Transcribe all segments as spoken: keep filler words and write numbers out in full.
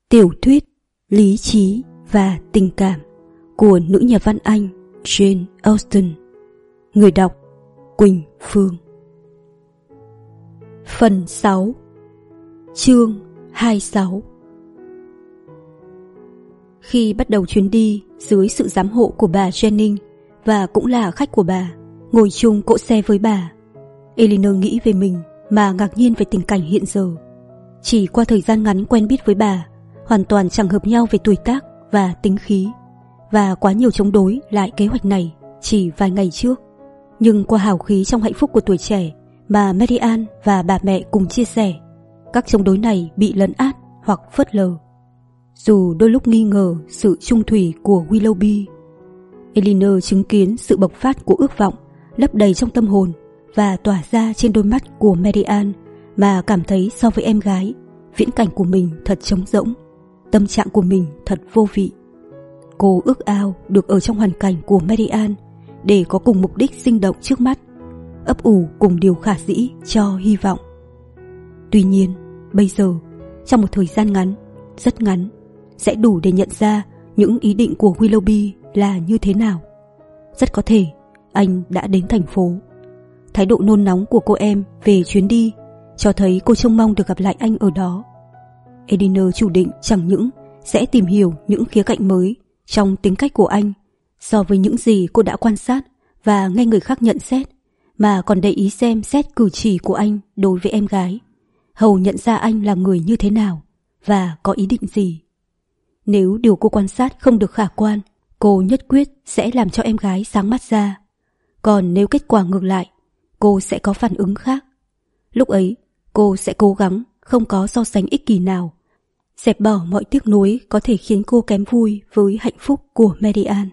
Tiểu thuyết Lý trí và tình cảm của nữ nhà văn Anh Jane Austen. Người đọc Quỳnh Phương. Phần sáu. Chương hai mươi sáu. Khi bắt đầu chuyến đi dưới sự giám hộ của bà Jennings, và cũng là khách của bà, ngồi chung cỗ xe với bà, Elinor nghĩ về mình mà ngạc nhiên về tình cảnh hiện giờ. Chỉ qua thời gian ngắn quen biết với bà, hoàn toàn chẳng hợp nhau về tuổi tác và tính khí, và quá nhiều chống đối lại kế hoạch này chỉ vài ngày trước. Nhưng qua hào khí trong hạnh phúc của tuổi trẻ mà Marianne và bà mẹ cùng chia sẻ, các chống đối này bị lấn át hoặc phớt lờ. Dù đôi lúc nghi ngờ sự trung thủy của Willoughby, Elinor chứng kiến sự bộc phát của ước vọng lấp đầy trong tâm hồn và tỏa ra trên đôi mắt của Marianne, mà cảm thấy so với em gái, viễn cảnh của mình thật trống rỗng, tâm trạng của mình thật vô vị. Cô ước ao được ở trong hoàn cảnh của Marianne để có cùng mục đích sinh động trước mắt, ấp ủ cùng điều khả dĩ cho hy vọng. Tuy nhiên, bây giờ, trong một thời gian ngắn, rất ngắn, sẽ đủ để nhận ra những ý định của Willoughby là như thế nào. Rất có thể anh đã đến thành phố. Thái độ nôn nóng của cô em về chuyến đi cho thấy cô trông mong được gặp lại anh ở đó. Elinor chủ định chẳng những sẽ tìm hiểu những khía cạnh mới trong tính cách của anh so với những gì cô đã quan sát và nghe người khác nhận xét, mà còn để ý xem xét cử chỉ của anh đối với em gái, hầu nhận ra anh là người như thế nào và có ý định gì. Nếu điều cô quan sát không được khả quan, cô nhất quyết sẽ làm cho em gái sáng mắt ra. Còn nếu kết quả ngược lại, cô sẽ có phản ứng khác. Lúc ấy, cô sẽ cố gắng không có so sánh ích kỷ nào, dẹp bỏ mọi tiếc nuối có thể khiến cô kém vui với hạnh phúc của Marianne.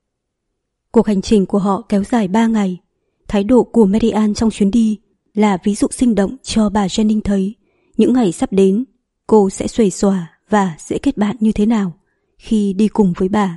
Cuộc hành trình của họ kéo dài ba ngày. Thái độ của Marianne trong chuyến đi là ví dụ sinh động cho bà Jennings thấy những ngày sắp đến cô sẽ xuề xòa và dễ kết bạn như thế nào khi đi cùng với bà.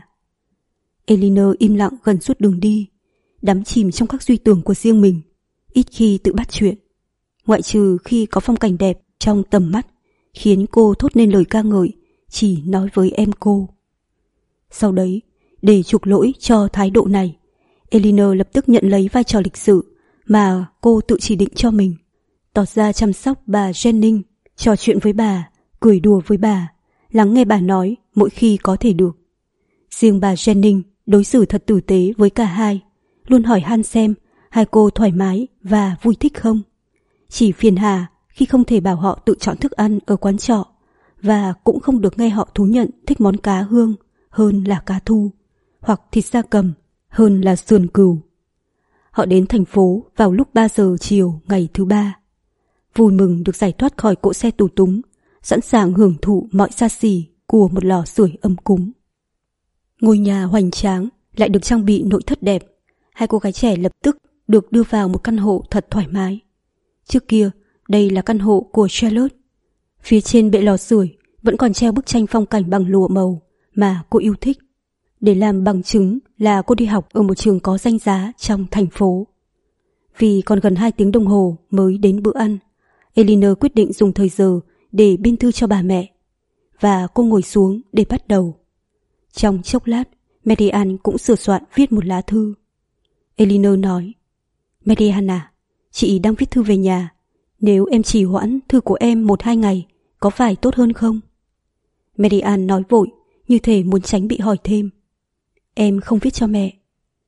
Elinor im lặng gần suốt đường đi, đắm chìm trong các suy tưởng của riêng mình, ít khi tự bắt chuyện, ngoại trừ khi có phong cảnh đẹp trong tầm mắt khiến cô thốt nên lời ca ngợi chỉ nói với em cô. Sau đấy, để chuộc lỗi cho thái độ này, Elinor lập tức nhận lấy vai trò lịch sự mà cô tự chỉ định cho mình, tỏ ra chăm sóc bà Jennings, trò chuyện với bà, cười đùa với bà, lắng nghe bà nói mỗi khi có thể được. Riêng bà Jennings đối xử thật tử tế với cả hai, luôn hỏi han xem hai cô thoải mái và vui thích không. Chỉ phiền hà khi không thể bảo họ tự chọn thức ăn ở quán trọ, và cũng không được nghe họ thú nhận thích món cá hương hơn là cá thu, hoặc thịt gia cầm hơn là sườn cừu. Họ đến thành phố vào lúc ba giờ chiều ngày thứ ba, vui mừng được giải thoát khỏi cỗ xe tù túng, sẵn sàng hưởng thụ mọi xa xỉ của một lò sưởi ấm cúng. Ngôi nhà hoành tráng lại được trang bị nội thất đẹp. Hai cô gái trẻ lập tức được đưa vào một căn hộ thật thoải mái. Trước kia, đây là căn hộ của Charlotte. Phía trên bệ lò sưởi vẫn còn treo bức tranh phong cảnh bằng lụa màu mà cô yêu thích, để làm bằng chứng là cô đi học ở một trường có danh giá trong thành phố. Vì còn gần hai tiếng đồng hồ mới đến bữa ăn, Elinor quyết định dùng thời giờ để biên thư cho bà mẹ, và cô ngồi xuống để bắt đầu. Trong chốc lát, Marianne cũng sửa soạn viết một lá thư. Elinor nói: Marianne à, chị đang viết thư về nhà. Nếu em trì hoãn thư của em một hai ngày, có phải tốt hơn không? Marianne nói vội, như thể muốn tránh bị hỏi thêm. Em không viết cho mẹ.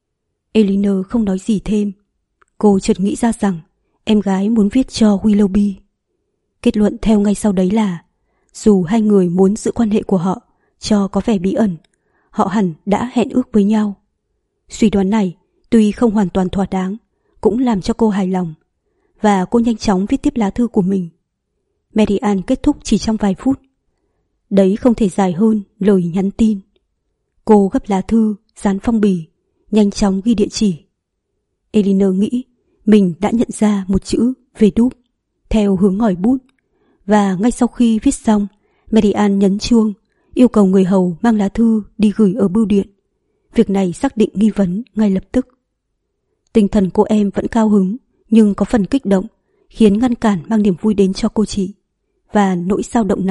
Elinor không nói gì thêm. Cô chợt nghĩ ra rằng em gái muốn viết cho Willoughby. Kết luận theo ngay sau đấy là dù hai người muốn giữ quan hệ của họ cho có vẻ bí ẩn, họ hẳn đã hẹn ước với nhau. Suy đoán này tuy không hoàn toàn thỏa đáng, cũng làm cho cô hài lòng, và cô nhanh chóng viết tiếp lá thư của mình. Marianne kết thúc chỉ trong vài phút. Đấy không thể dài hơn lời nhắn tin. Cô gấp lá thư, dán phong bì, nhanh chóng ghi địa chỉ. Elinor nghĩ mình đã nhận ra một chữ về đúp theo hướng ngòi bút, và ngay sau khi viết xong, Marianne nhấn chuông, yêu cầu người hầu mang lá thư đi gửi ở bưu điện. Việc này xác định nghi vấn ngay lập tức. Tinh thần cô em vẫn cao hứng, nhưng có phần kích động, khiến ngăn cản mang niềm vui đến cho cô chị, và nỗi dao động này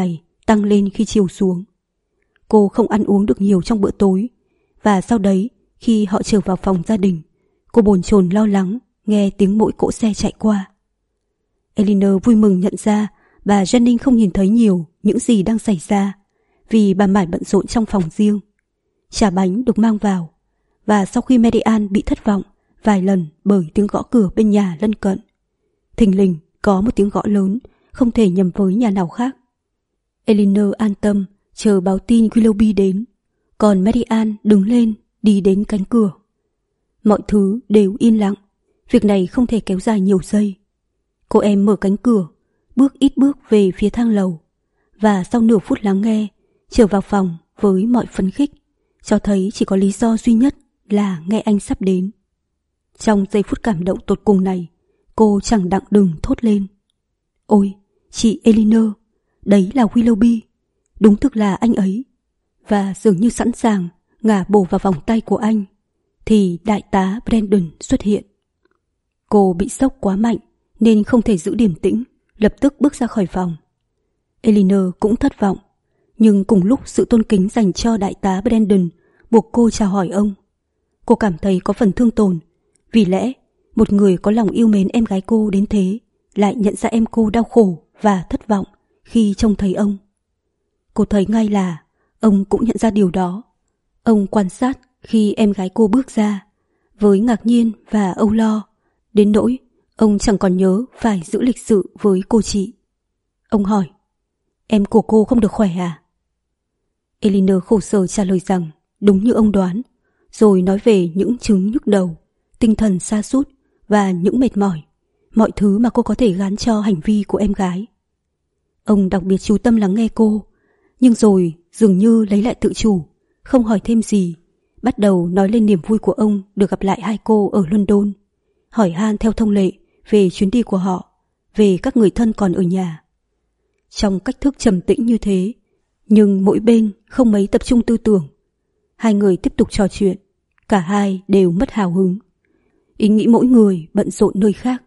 tăng lên khi chiều xuống. Cô không ăn uống được nhiều trong bữa tối, và sau đấy khi họ trở vào phòng gia đình, cô bồn chồn lo lắng nghe tiếng mỗi cỗ xe chạy qua. Eleanor vui mừng nhận ra bà Jennings không nhìn thấy nhiều những gì đang xảy ra, vì bà mải bận rộn trong phòng riêng. Trà bánh được mang vào, và sau khi Marianne bị thất vọng vài lần bởi tiếng gõ cửa bên nhà lân cận, thình lình có một tiếng gõ lớn không thể nhầm với nhà nào khác. Eleanor an tâm chờ báo tin Willoughby đến, còn Marianne đứng lên đi đến cánh cửa. Mọi thứ đều yên lặng, việc này không thể kéo dài nhiều giây. Cô em mở cánh cửa, bước ít bước về phía thang lầu, và sau nửa phút lắng nghe, trở vào phòng với mọi phấn khích, cho thấy chỉ có lý do duy nhất là nghe anh sắp đến. Trong giây phút cảm động tột cùng này, cô chẳng đặng đừng thốt lên: "Ôi, chị Eleanor, đấy là Willoughby, đúng thực là anh ấy." Và dường như sẵn sàng ngả bổ vào vòng tay của anh, thì đại tá Brandon xuất hiện. Cô bị sốc quá mạnh nên không thể giữ điềm tĩnh, lập tức bước ra khỏi phòng. Eleanor cũng thất vọng, nhưng cùng lúc sự tôn kính dành cho đại tá Brandon buộc cô chào hỏi ông. Cô cảm thấy có phần thương tổn, vì lẽ một người có lòng yêu mến em gái cô đến thế lại nhận ra em cô đau khổ và thất vọng khi trông thấy ông. Cô thấy ngay là ông cũng nhận ra điều đó. Ông quan sát khi em gái cô bước ra với ngạc nhiên và âu lo, đến nỗi ông chẳng còn nhớ phải giữ lịch sự với cô chị. Ông hỏi: "Em của cô không được khỏe à?" Eleanor khổ sở trả lời rằng đúng như ông đoán, rồi nói về những chứng nhức đầu, tinh thần sa sút và những mệt mỏi, mọi thứ mà cô có thể gán cho hành vi của em gái. Ông đặc biệt chú tâm lắng nghe cô, nhưng rồi dường như lấy lại tự chủ, không hỏi thêm gì, bắt đầu nói lên niềm vui của ông được gặp lại hai cô ở London, hỏi han theo thông lệ về chuyến đi của họ, về các người thân còn ở nhà. Trong cách thức trầm tĩnh như thế, nhưng mỗi bên không mấy tập trung tư tưởng, hai người tiếp tục trò chuyện, cả hai đều mất hào hứng. Ý nghĩ mỗi người bận rộn nơi khác.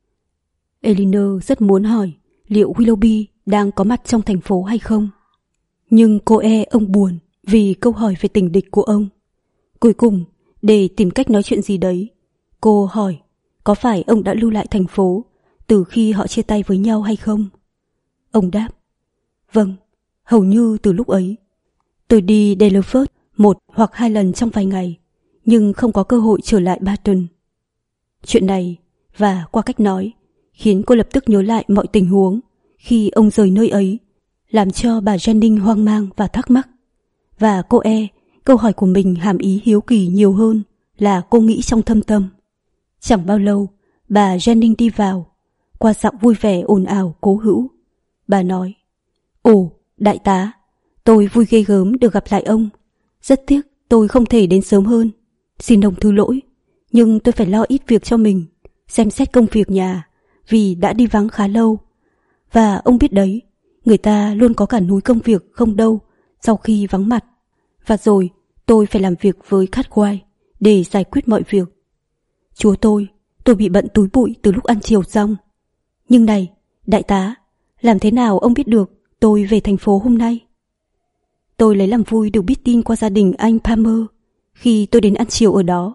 Eleanor rất muốn hỏi liệu Willoughby đang có mặt trong thành phố hay không, nhưng cô e ông buồn vì câu hỏi về tình địch của ông. Cuối cùng, để tìm cách nói chuyện gì đấy, cô hỏi có phải ông đã lưu lại thành phố từ khi họ chia tay với nhau hay không. Ông đáp: "Vâng, hầu như từ lúc ấy. Tôi đi Delaford một hoặc hai lần trong vài ngày, nhưng không có cơ hội trở lại Barton." Chuyện này, và qua cách nói, khiến cô lập tức nhớ lại mọi tình huống khi ông rời nơi ấy, làm cho bà Jennings hoang mang và thắc mắc. Và cô e câu hỏi của mình hàm ý hiếu kỳ nhiều hơn là cô nghĩ trong thâm tâm. Chẳng bao lâu, bà Jennings đi vào, qua giọng vui vẻ ồn ào cố hữu. Bà nói: "Ồ, đại tá, tôi vui ghê gớm được gặp lại ông. Rất tiếc tôi không thể đến sớm hơn. Xin ông thứ lỗi, nhưng tôi phải lo ít việc cho mình, xem xét công việc nhà, vì đã đi vắng khá lâu. Và ông biết đấy, người ta luôn có cả núi công việc không đâu sau khi vắng mặt. Và rồi tôi phải làm việc với Cartwright để giải quyết mọi việc. Chúa tôi, tôi bị bận túi bụi từ lúc ăn chiều xong. Nhưng này, đại tá, làm thế nào ông biết được tôi về thành phố hôm nay?" "Tôi lấy làm vui được biết tin qua gia đình anh Palmer khi tôi đến ăn chiều ở đó."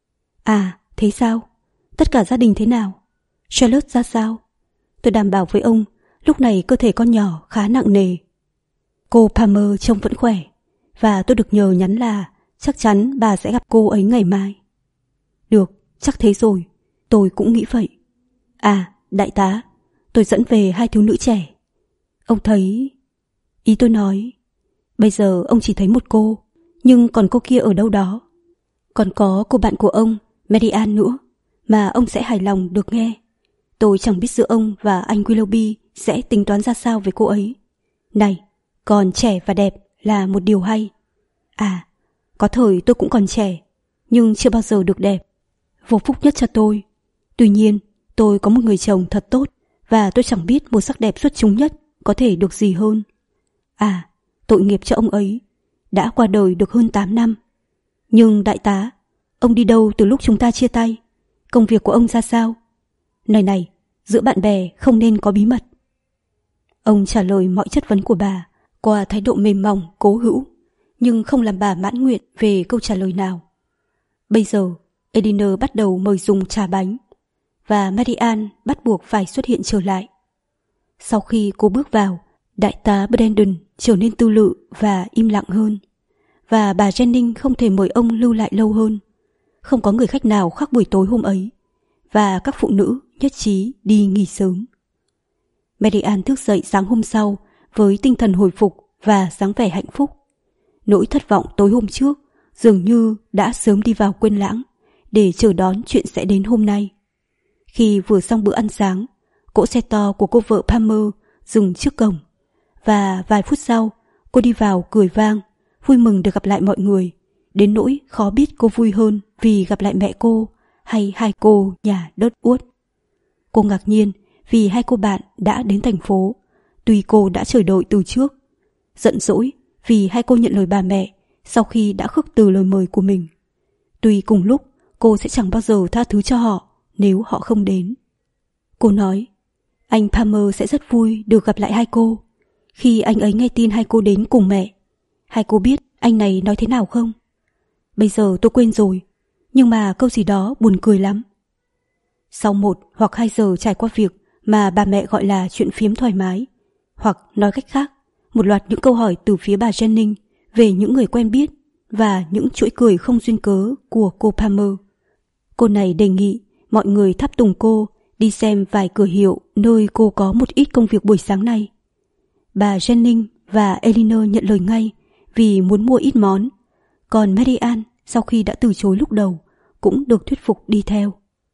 "À, thế sao? Tất cả gia đình thế nào? Charlotte ra sao? Tôi đảm bảo với ông, lúc này cơ thể con nhỏ khá nặng nề. Cô Palmer trông vẫn khỏe, và tôi được nhờ nhắn là chắc chắn bà sẽ gặp cô ấy ngày mai." "Được, chắc thế rồi, tôi cũng nghĩ vậy. À, đại tá, tôi dẫn về hai thiếu nữ trẻ. Ông thấy..." "Ý tôi nói, bây giờ ông chỉ thấy một cô, nhưng còn cô kia ở đâu đó. Còn có cô bạn của ông, Marianne nữa, mà ông sẽ hài lòng được nghe. Tôi chẳng biết giữa ông và anh Willoughby sẽ tính toán ra sao về cô ấy. Này, còn trẻ và đẹp là một điều hay. À, có thời tôi cũng còn trẻ, nhưng chưa bao giờ được đẹp. Vô phúc nhất cho tôi. Tuy nhiên, tôi có một người chồng thật tốt, và tôi chẳng biết một sắc đẹp xuất chúng nhất có thể được gì hơn. À, tội nghiệp cho ông ấy, đã qua đời được hơn tám năm. Nhưng đại tá, ông đi đâu từ lúc chúng ta chia tay? Công việc của ông ra sao? Này này, giữa bạn bè không nên có bí mật." Ông trả lời mọi chất vấn của bà qua thái độ mềm mỏng cố hữu, nhưng không làm bà mãn nguyện về câu trả lời nào. Bây giờ Elinor bắt đầu mời dùng trà bánh, và Marianne bắt buộc phải xuất hiện trở lại. Sau khi cô bước vào, đại tá Brandon trở nên tư lự và im lặng hơn, và bà Jennings không thể mời ông lưu lại lâu hơn. Không có người khách nào khác buổi tối hôm ấy, và các phụ nữ nhất trí đi nghỉ sớm. Marianne thức dậy sáng hôm sau với tinh thần hồi phục và dáng vẻ hạnh phúc. Nỗi thất vọng tối hôm trước dường như đã sớm đi vào quên lãng để chờ đón chuyện sẽ đến hôm nay. Khi vừa xong bữa ăn sáng, cỗ xe to của cô vợ Palmer dừng trước cổng, và vài phút sau cô đi vào cười vang, vui mừng được gặp lại mọi người, đến nỗi khó biết cô vui hơn vì gặp lại mẹ cô hay hai cô nhà đớt uốt. Cô ngạc nhiên vì hai cô bạn đã đến thành phố, tuy cô đã chờ đợi từ trước. Giận dỗi vì hai cô nhận lời bà mẹ sau khi đã khước từ lời mời của mình. Tuy cùng lúc cô sẽ chẳng bao giờ tha thứ cho họ nếu họ không đến. Cô nói, anh Palmer sẽ rất vui được gặp lại hai cô. Khi anh ấy nghe tin hai cô đến cùng mẹ, hai cô biết anh này nói thế nào không? Bây giờ tôi quên rồi, nhưng mà câu gì đó buồn cười lắm. Sau một hoặc hai giờ trải qua việc mà bà mẹ gọi là chuyện phiếm thoải mái, hoặc nói cách khác, một loạt những câu hỏi từ phía bà Jennings về những người quen biết và những chuỗi cười không duyên cớ của cô Palmer, cô này đề nghị mọi người tháp tùng cô đi xem vài cửa hiệu nơi cô có một ít công việc buổi sáng nay. Bà Jennings và Elinor nhận lời ngay vì muốn mua ít món, còn Marianne sau khi đã từ chối lúc đầu cũng được thuyết phục đi theo.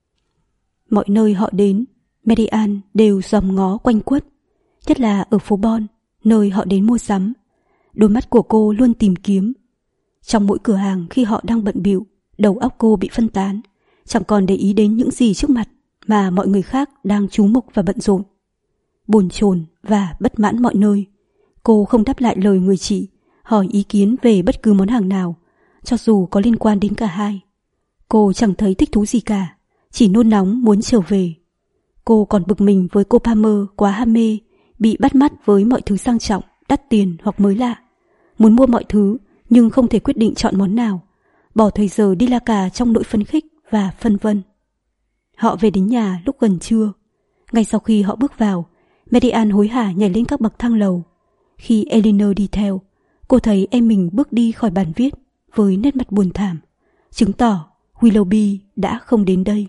Mọi nơi họ đến, Marianne đều dòm ngó quanh quất, nhất là ở phố Bon, nơi họ đến mua sắm. Đôi mắt của cô luôn tìm kiếm. Trong mỗi cửa hàng khi họ đang bận bịu, đầu óc cô bị phân tán, chẳng còn để ý đến những gì trước mặt mà mọi người khác đang chú mục và bận rộn. Bồn chồn và bất mãn mọi nơi, cô không đáp lại lời người chị hỏi ý kiến về bất cứ món hàng nào, cho dù có liên quan đến cả hai. Cô chẳng thấy thích thú gì cả, chỉ nôn nóng muốn trở về. Cô còn bực mình với cô Palmer quá ham mê, bị bắt mắt với mọi thứ sang trọng, đắt tiền hoặc mới lạ. Muốn mua mọi thứ nhưng không thể quyết định chọn món nào, bỏ thời giờ đi la cà trong nỗi phấn khích và phân vân. Họ về đến nhà lúc gần trưa. Ngay sau khi họ bước vào, Marianne hối hả nhảy lên các bậc thang lầu. Khi Elinor đi theo, cô thấy em mình bước đi khỏi bàn viết với nét mặt buồn thảm, chứng tỏ Willoughby đã không đến đây.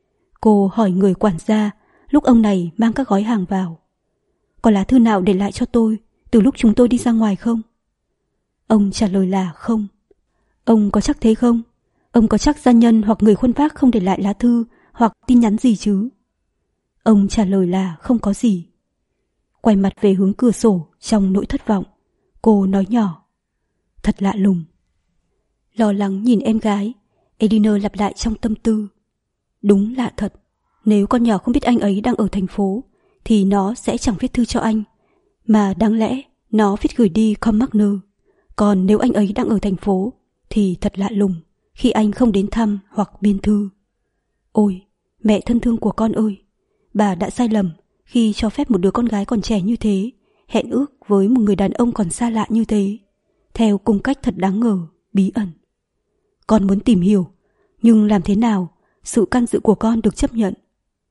Cô hỏi người quản gia lúc ông này mang các gói hàng vào, có lá thư nào để lại cho tôi từ lúc chúng tôi đi ra ngoài không? Ông trả lời là không. Ông có chắc thế không? Ông có chắc gia nhân hoặc người khuân vác không để lại lá thư hoặc tin nhắn gì chứ? Ông trả lời là không có gì. Quay mặt về hướng cửa sổ trong nỗi thất vọng, cô nói nhỏ, thật lạ lùng. Lo lắng nhìn em gái, Elinor lặp lại trong tâm tư, đúng lạ thật. Nếu con nhỏ không biết anh ấy đang ở thành phố thì nó sẽ chẳng viết thư cho anh, mà đáng lẽ nó viết gửi đi Commarkner. Còn nếu anh ấy đang ở thành phố thì thật lạ lùng khi anh không đến thăm hoặc biên thư. Ôi, mẹ thân thương của con ơi, bà đã sai lầm khi cho phép một đứa con gái còn trẻ như thế hẹn ước với một người đàn ông còn xa lạ như thế, theo cung cách thật đáng ngờ, bí ẩn. Con muốn tìm hiểu, nhưng làm thế nào sự can dự của con được chấp nhận?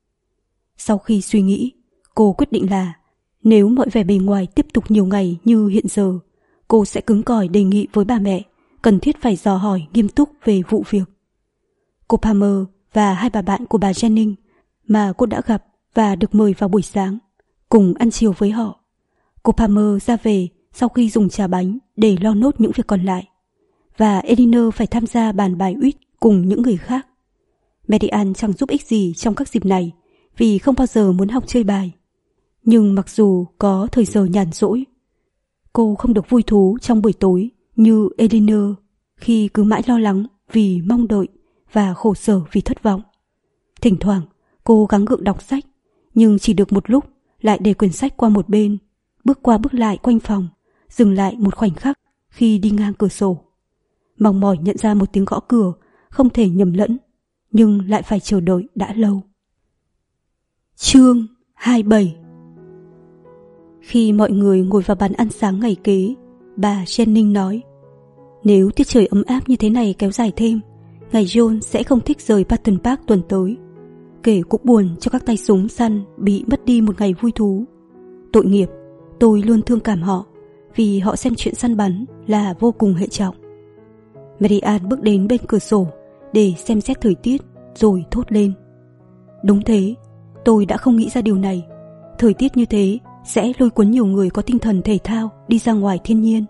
Sau khi suy nghĩ, cô quyết định là nếu mọi vẻ bề ngoài tiếp tục nhiều ngày như hiện giờ, cô sẽ cứng cỏi đề nghị với bà mẹ cần thiết phải dò hỏi nghiêm túc về vụ việc. Cô Palmer và hai bà bạn của bà Jennings mà cô đã gặp và được mời vào buổi sáng cùng ăn chiều với họ. Cô Palmer ra về sau khi dùng trà bánh để lo nốt những việc còn lại, và Elinor phải tham gia bàn bài uýt cùng những người khác. Marianne chẳng giúp ích gì trong các dịp này vì không bao giờ muốn học chơi bài. Nhưng mặc dù có thời giờ nhàn rỗi, cô không được vui thú trong buổi tối như Elinor khi cứ mãi lo lắng vì mong đợi và khổ sở vì thất vọng. Thỉnh thoảng cô gắng gượng đọc sách, nhưng chỉ được một lúc lại để quyển sách qua một bên, bước qua bước lại quanh phòng, dừng lại một khoảnh khắc khi đi ngang cửa sổ. Mong mỏi nhận ra một tiếng gõ cửa không thể nhầm lẫn, nhưng lại phải chờ đợi đã lâu. Chương hai mươi bảy. Khi mọi người ngồi vào bàn ăn sáng ngày kế, bà Jennings nói: nếu tiết trời ấm áp như thế này kéo dài thêm, ngài John sẽ không thích rời Barton Park tuần tới. Kể cũng buồn cho các tay súng săn bị mất đi một ngày vui thú. Tội nghiệp, tôi luôn thương cảm họ, vì họ xem chuyện săn bắn là vô cùng hệ trọng. Mary Ann bước đến bên cửa sổ để xem xét thời tiết, rồi thốt lên: đúng thế, tôi đã không nghĩ ra điều này. Thời tiết như thế sẽ lôi cuốn nhiều người có tinh thần thể thao đi ra ngoài thiên nhiên.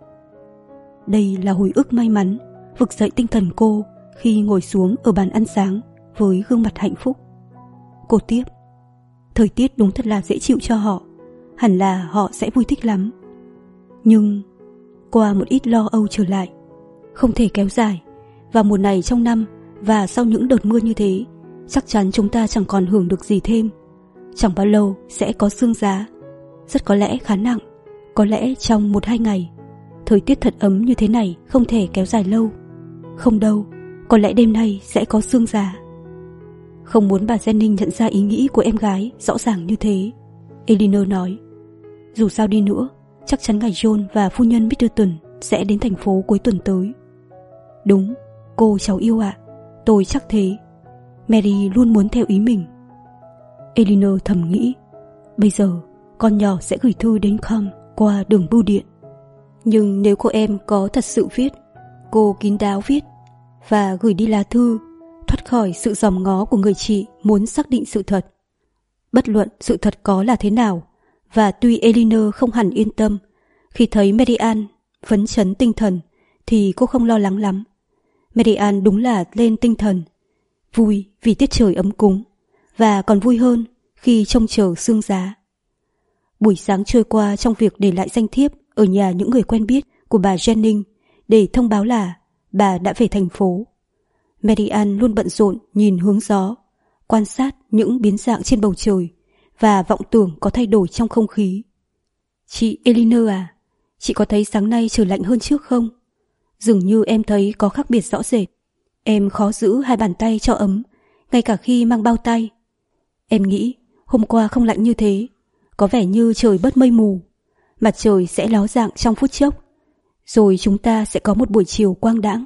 Đây là hồi ức may mắn vực dậy tinh thần cô khi ngồi xuống ở bàn ăn sáng với gương mặt hạnh phúc. Cô tiếp: thời tiết đúng thật là dễ chịu cho họ, hẳn là họ sẽ vui thích lắm. Nhưng qua một ít lo âu trở lại, không thể kéo dài. Vào mùa này trong năm và sau những đợt mưa như thế, chắc chắn chúng ta chẳng còn hưởng được gì thêm. Chẳng bao lâu sẽ có sương giá, rất có lẽ khá nặng, có lẽ trong một hai ngày. Thời tiết thật ấm như thế này không thể kéo dài lâu. Không đâu, có lẽ đêm nay sẽ có sương giá. Không muốn bà Jennings nhận ra ý nghĩ của em gái rõ ràng như thế, Elinor nói: dù sao đi nữa, chắc chắn ngài John và phu nhân Middleton sẽ đến thành phố cuối tuần tới. Đúng, cô cháu yêu ạ, tôi chắc thế. Mary luôn muốn theo ý mình. Elinor thầm nghĩ, bây giờ con nhỏ sẽ gửi thư đến Com qua đường bưu điện. Nhưng nếu cô em có thật sự viết, cô kín đáo viết và gửi đi lá thư, thoát khỏi sự dòm ngó của người chị muốn xác định sự thật. Bất luận sự thật có là thế nào, và tuy Elinor không hẳn yên tâm khi thấy Mary Ann phấn chấn tinh thần, thì cô không lo lắng lắm. Mary Ann đúng là lên tinh thần, vui vì tiết trời ấm cúng, và còn vui hơn khi trông chờ sương giá. Buổi sáng trôi qua trong việc để lại danh thiếp ở nhà những người quen biết của bà Jennings để thông báo là bà đã về thành phố. Mary Ann luôn bận rộn nhìn hướng gió, quan sát những biến dạng trên bầu trời và vọng tưởng có thay đổi trong không khí. Chị Elinor à, chị có thấy sáng nay trời lạnh hơn trước không? Dường như em thấy có khác biệt rõ rệt. Em khó giữ hai bàn tay cho ấm, ngay cả khi mang bao tay. Em nghĩ hôm qua không lạnh như thế, có vẻ như trời bớt mây mù, mặt trời sẽ ló dạng trong phút chốc, rồi chúng ta sẽ có một buổi chiều quang đãng.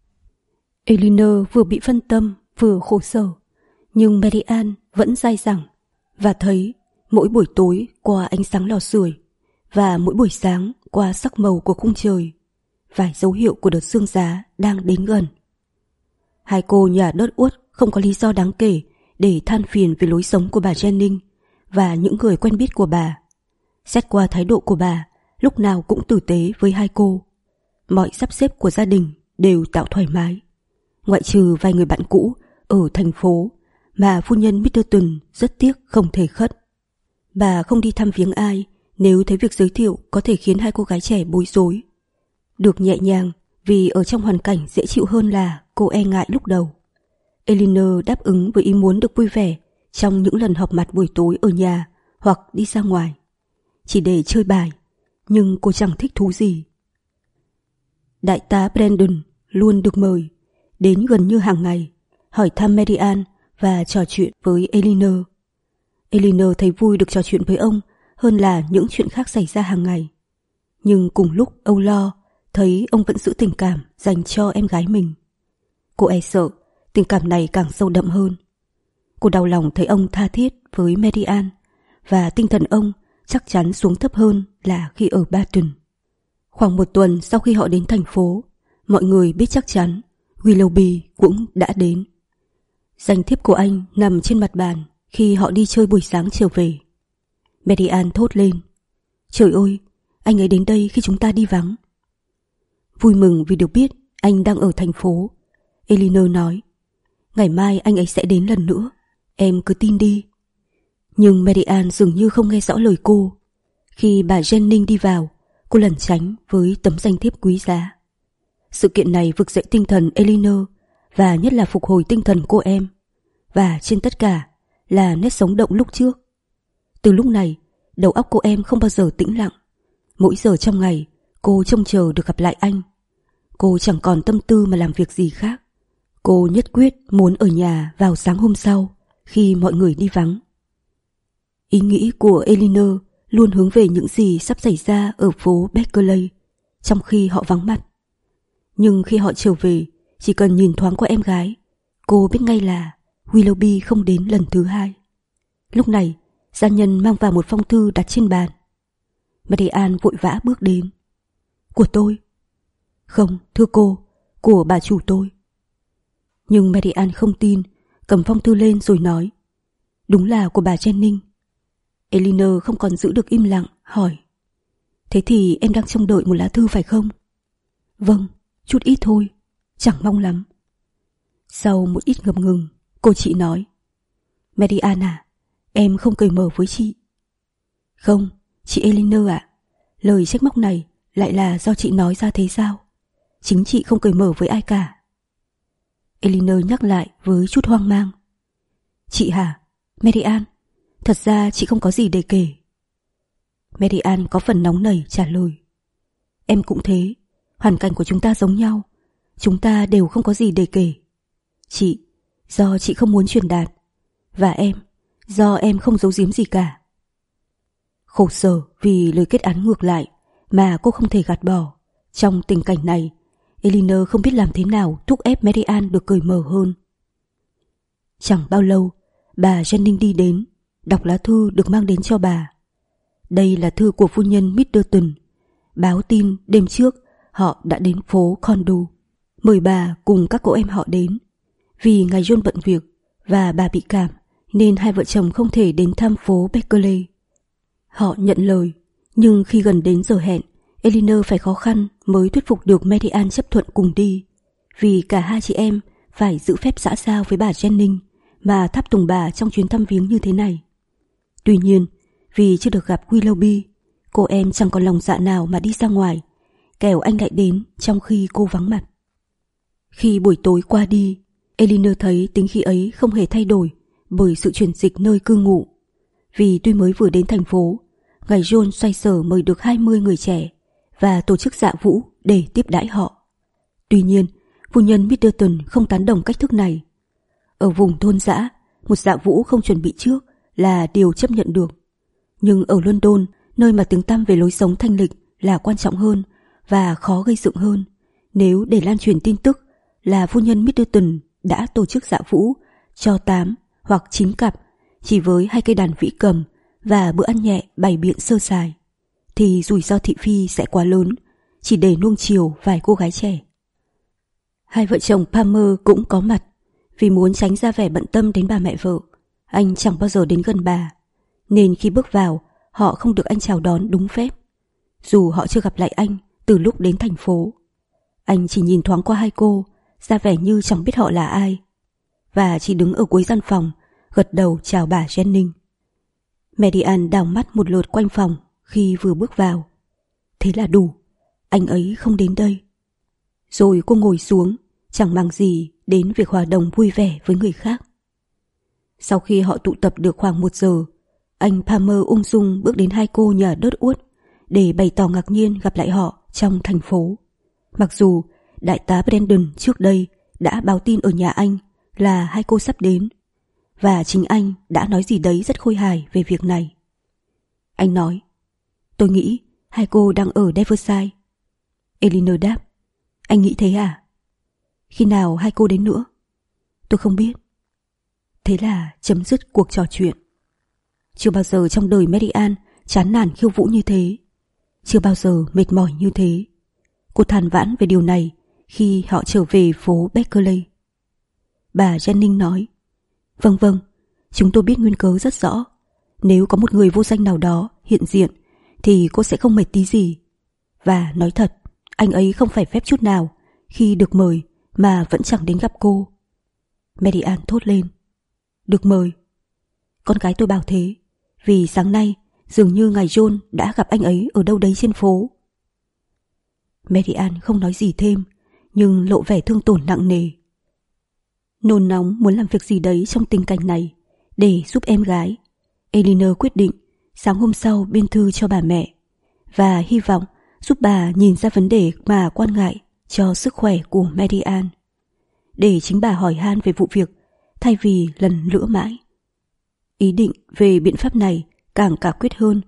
Elinor vừa bị phân tâm vừa khổ sở, nhưng Mary Ann vẫn dai dẳng và thấy mỗi buổi tối qua ánh sáng lò sưởi và mỗi buổi sáng qua sắc màu của khung trời, vài dấu hiệu của đợt sương giá đang đến gần. Hai cô nhà đớt uất không có lý do đáng kể để than phiền về lối sống của bà Jennings và những người quen biết của bà. Xét qua thái độ của bà, lúc nào cũng tử tế với hai cô. Mọi sắp xếp của gia đình đều tạo thoải mái, ngoại trừ vài người bạn cũ ở thành phố mà phu nhân Middleton rất tiếc không thể khất. Bà không đi thăm viếng ai nếu thấy việc giới thiệu có thể khiến hai cô gái trẻ bối rối. Được nhẹ nhàng vì ở trong hoàn cảnh dễ chịu hơn là cô e ngại lúc đầu. Elinor đáp ứng với ý muốn được vui vẻ trong những lần họp mặt buổi tối ở nhà hoặc đi ra ngoài, chỉ để chơi bài, nhưng cô chẳng thích thú gì. Đại tá Brandon luôn được mời, đến gần như hàng ngày, hỏi thăm Mary Ann và trò chuyện với Elinor. Elinor thấy vui được trò chuyện với ông hơn là những chuyện khác xảy ra hàng ngày. Nhưng cùng lúc âu lo thấy ông vẫn giữ tình cảm dành cho em gái mình. Cô e sợ tình cảm này càng sâu đậm hơn. Cô đau lòng thấy ông tha thiết với Mary Ann, và tinh thần ông chắc chắn xuống thấp hơn là khi ở Barton. Khoảng một tuần sau khi họ đến thành phố, mọi người biết chắc chắn Willoughby cũng đã đến. Danh thiếp của anh nằm trên mặt bàn khi họ đi chơi buổi sáng trở về. Mary Ann thốt lên: trời ơi, anh ấy đến đây khi chúng ta đi vắng. Vui mừng vì được biết anh đang ở thành phố, Elinor nói: ngày mai anh ấy sẽ đến lần nữa, em cứ tin đi. Nhưng Mary Ann dường như không nghe rõ lời cô. Khi bà Jennings đi vào, cô lẩn tránh với tấm danh thiếp quý giá. Sự kiện này vực dậy tinh thần Elinor, và nhất là phục hồi tinh thần cô em, và trên tất cả là nét sống động lúc trước. Từ lúc này, đầu óc cô em không bao giờ tĩnh lặng. Mỗi giờ trong ngày, cô trông chờ được gặp lại anh. Cô chẳng còn tâm tư mà làm việc gì khác. Cô nhất quyết muốn ở nhà vào sáng hôm sau, khi mọi người đi vắng. Ý nghĩ của Elinor luôn hướng về những gì sắp xảy ra ở phố Berkeley, trong khi họ vắng mặt. Nhưng khi họ trở về, chỉ cần nhìn thoáng qua em gái, cô biết ngay là Willoughby không đến lần thứ hai. Lúc này, gia nhân mang vào một phong thư đặt trên bàn. Marianne vội vã bước đến. Của tôi? Không, thưa cô, của bà chủ tôi. Nhưng Marianne không tin, cầm phong thư lên rồi nói. Đúng là của bà Jennings. Elinor không còn giữ được im lặng, hỏi. Thế thì em đang trông đợi một lá thư phải không? Vâng, chút ít thôi, chẳng mong lắm. Sau một ít ngập ngừng, cô chị nói. Marianne à, em không cởi mở với chị. Không, chị Elinor ạ, lời trách móc này lại là do chị nói ra thế sao? Chính chị không cởi mở với ai cả. Elinor nhắc lại với chút hoang mang. Chị hả? Marianne, thật ra chị không có gì để kể. Marianne có phần nóng nảy trả lời. Em cũng thế, hoàn cảnh của chúng ta giống nhau. Chúng ta đều không có gì để kể. Chị, do chị không muốn truyền đạt. Và em, do em không giấu giếm gì cả. Khổ sở vì lời kết án ngược lại mà cô không thể gạt bỏ. Trong tình cảnh này, Elinor không biết làm thế nào thúc ép Marianne được cởi mở hơn. Chẳng bao lâu, bà Jennings đi đến, đọc lá thư được mang đến cho bà. Đây là thư của phu nhân Middleton, báo tin đêm trước họ đã đến phố Condu, mời bà cùng các cô em họ đến. Vì ngài John bận việc và bà bị cảm nên hai vợ chồng không thể đến thăm phố Berkeley. Họ nhận lời, nhưng khi gần đến giờ hẹn, Elinor phải khó khăn mới thuyết phục được Marianne chấp thuận cùng đi, vì cả hai chị em phải giữ phép xã giao với bà Jennings mà tháp tùng bà trong chuyến thăm viếng như thế này. Tuy nhiên, vì chưa được gặp Willoughby, cô em chẳng còn lòng dạ nào mà đi ra ngoài, kẻo anh lại đến trong khi cô vắng mặt. Khi buổi tối qua đi, Elinor thấy tính khí ấy không hề thay đổi bởi sự chuyển dịch nơi cư ngụ. Vì tuy mới vừa đến thành phố, ngài John xoay sở mời được hai mươi người trẻ và tổ chức dạ vũ để tiếp đãi họ. Tuy nhiên, phu nhân Middleton không tán đồng cách thức này. Ở vùng thôn dã, một dạ vũ không chuẩn bị trước là điều chấp nhận được. Nhưng ở London, nơi mà tiếng tăm về lối sống thanh lịch là quan trọng hơn và khó gây dựng hơn, nếu để lan truyền tin tức là phu nhân Middleton đã tổ chức dạ vũ cho tám hoặc chín cặp chỉ với hai cây đàn vĩ cầm và bữa ăn nhẹ bày biện sơ sài, thì rủi ro thị phi sẽ quá lớn, chỉ để nuông chiều vài cô gái trẻ. Hai vợ chồng Palmer cũng có mặt, vì muốn tránh ra vẻ bận tâm đến bà mẹ vợ. Anh chẳng bao giờ đến gần bà, nên khi bước vào, họ không được anh chào đón đúng phép. Dù họ chưa gặp lại anh từ lúc đến thành phố, anh chỉ nhìn thoáng qua hai cô, ra vẻ như chẳng biết họ là ai, và chỉ đứng ở cuối gian phòng, gật đầu chào bà Jennings. Marianne đảo mắt một lượt quanh phòng khi vừa bước vào. Thế là đủ, anh ấy không đến đây. Rồi cô ngồi xuống, chẳng màng gì đến việc hòa đồng vui vẻ với người khác. Sau khi họ tụ tập được khoảng một giờ, anh Palmer ung dung bước đến hai cô nhà đớt uốt để bày tỏ ngạc nhiên gặp lại họ trong thành phố. Mặc dù đại tá Brandon trước đây đã báo tin ở nhà anh là hai cô sắp đến, và chính anh đã nói gì đấy rất khôi hài về việc này. Anh nói, tôi nghĩ hai cô đang ở Devonshire. Elinor đáp, anh nghĩ thế à? Khi nào hai cô đến nữa? Tôi không biết. Thế là chấm dứt cuộc trò chuyện. Chưa bao giờ trong đời Marianne chán nản khiêu vũ như thế, chưa bao giờ mệt mỏi như thế. Cô than vãn về điều này khi họ trở về phố Berkeley. Bà Jennings nói, vâng vâng, chúng tôi biết nguyên cớ rất rõ. Nếu có một người vô danh nào đó hiện diện thì cô sẽ không mệt tí gì. Và nói thật, anh ấy không phải phép chút nào khi được mời mà vẫn chẳng đến gặp cô. Marianne thốt lên, được mời? Con gái tôi bảo thế, vì sáng nay dường như ngài John đã gặp anh ấy ở đâu đấy trên phố. Marianne không nói gì thêm, nhưng lộ vẻ thương tổn nặng nề. Nôn nóng muốn làm việc gì đấy trong tình cảnh này để giúp em gái, Elinor quyết định sáng hôm sau biên thư cho bà mẹ, và hy vọng giúp bà nhìn ra vấn đề mà quan ngại cho sức khỏe của Marianne, để chính bà hỏi han về vụ việc thay vì lần lữa mãi. Ý định về biện pháp này càng cả quyết hơn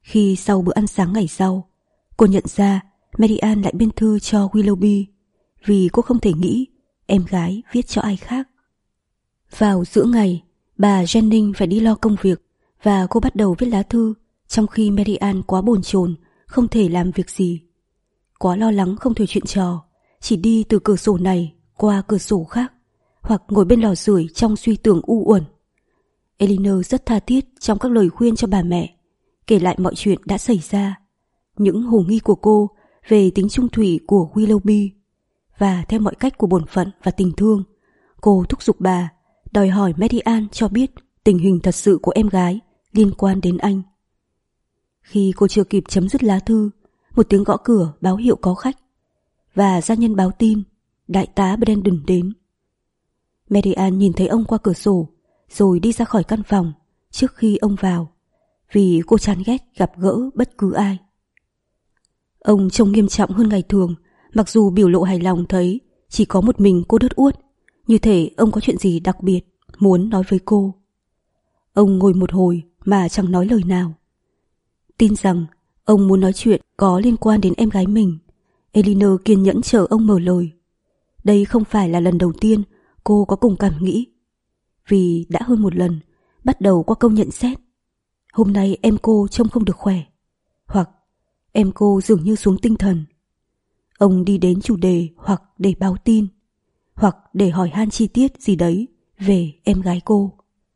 Khi sau bữa ăn sáng ngày sau, cô nhận ra Marianne lại biên thư cho Willoughby vì cô không thể nghĩ em gái viết cho ai khác. Vào giữa ngày, bà Jennings phải đi lo công việc và cô bắt đầu viết lá thư, trong khi Marianne quá bồn chồn, không thể làm việc gì. Quá lo lắng không thể chuyện trò, chỉ đi từ cửa sổ này qua cửa sổ khác, hoặc ngồi bên lò sưởi trong suy tưởng u uẩn. Elinor rất tha thiết trong các lời khuyên cho bà mẹ, kể lại mọi chuyện đã xảy ra, những hồ nghi của cô về tính trung thủy của Willoughby, và theo mọi cách của bổn phận và tình thương, cô thúc giục bà đòi hỏi Marianne cho biết tình hình thật sự của em gái liên quan đến anh. Khi cô chưa kịp chấm dứt lá thư, một tiếng gõ cửa báo hiệu có khách, và gia nhân báo tin đại tá Brandon đến. Marianne nhìn thấy ông qua cửa sổ, rồi đi ra khỏi căn phòng trước khi ông vào, vì cô chán ghét gặp gỡ bất cứ ai. Ông trông nghiêm trọng hơn ngày thường, mặc dù biểu lộ hài lòng thấy chỉ có một mình cô đớt uốt, như thể ông có chuyện gì đặc biệt muốn nói với cô. Ông ngồi một hồi mà chẳng nói lời nào. Tin rằng ông muốn nói chuyện có liên quan đến em gái mình, Elinor kiên nhẫn chờ ông mở lời. Đây không phải là lần đầu tiên cô có cùng cảm nghĩ, vì đã hơn một lần bắt đầu qua câu nhận xét: hôm nay em cô trông không được khỏe, hoặc em cô dường như xuống tinh thần. Ông đi đến chủ đề hoặc để báo tin, hoặc để hỏi han chi tiết gì đấy về em gái cô.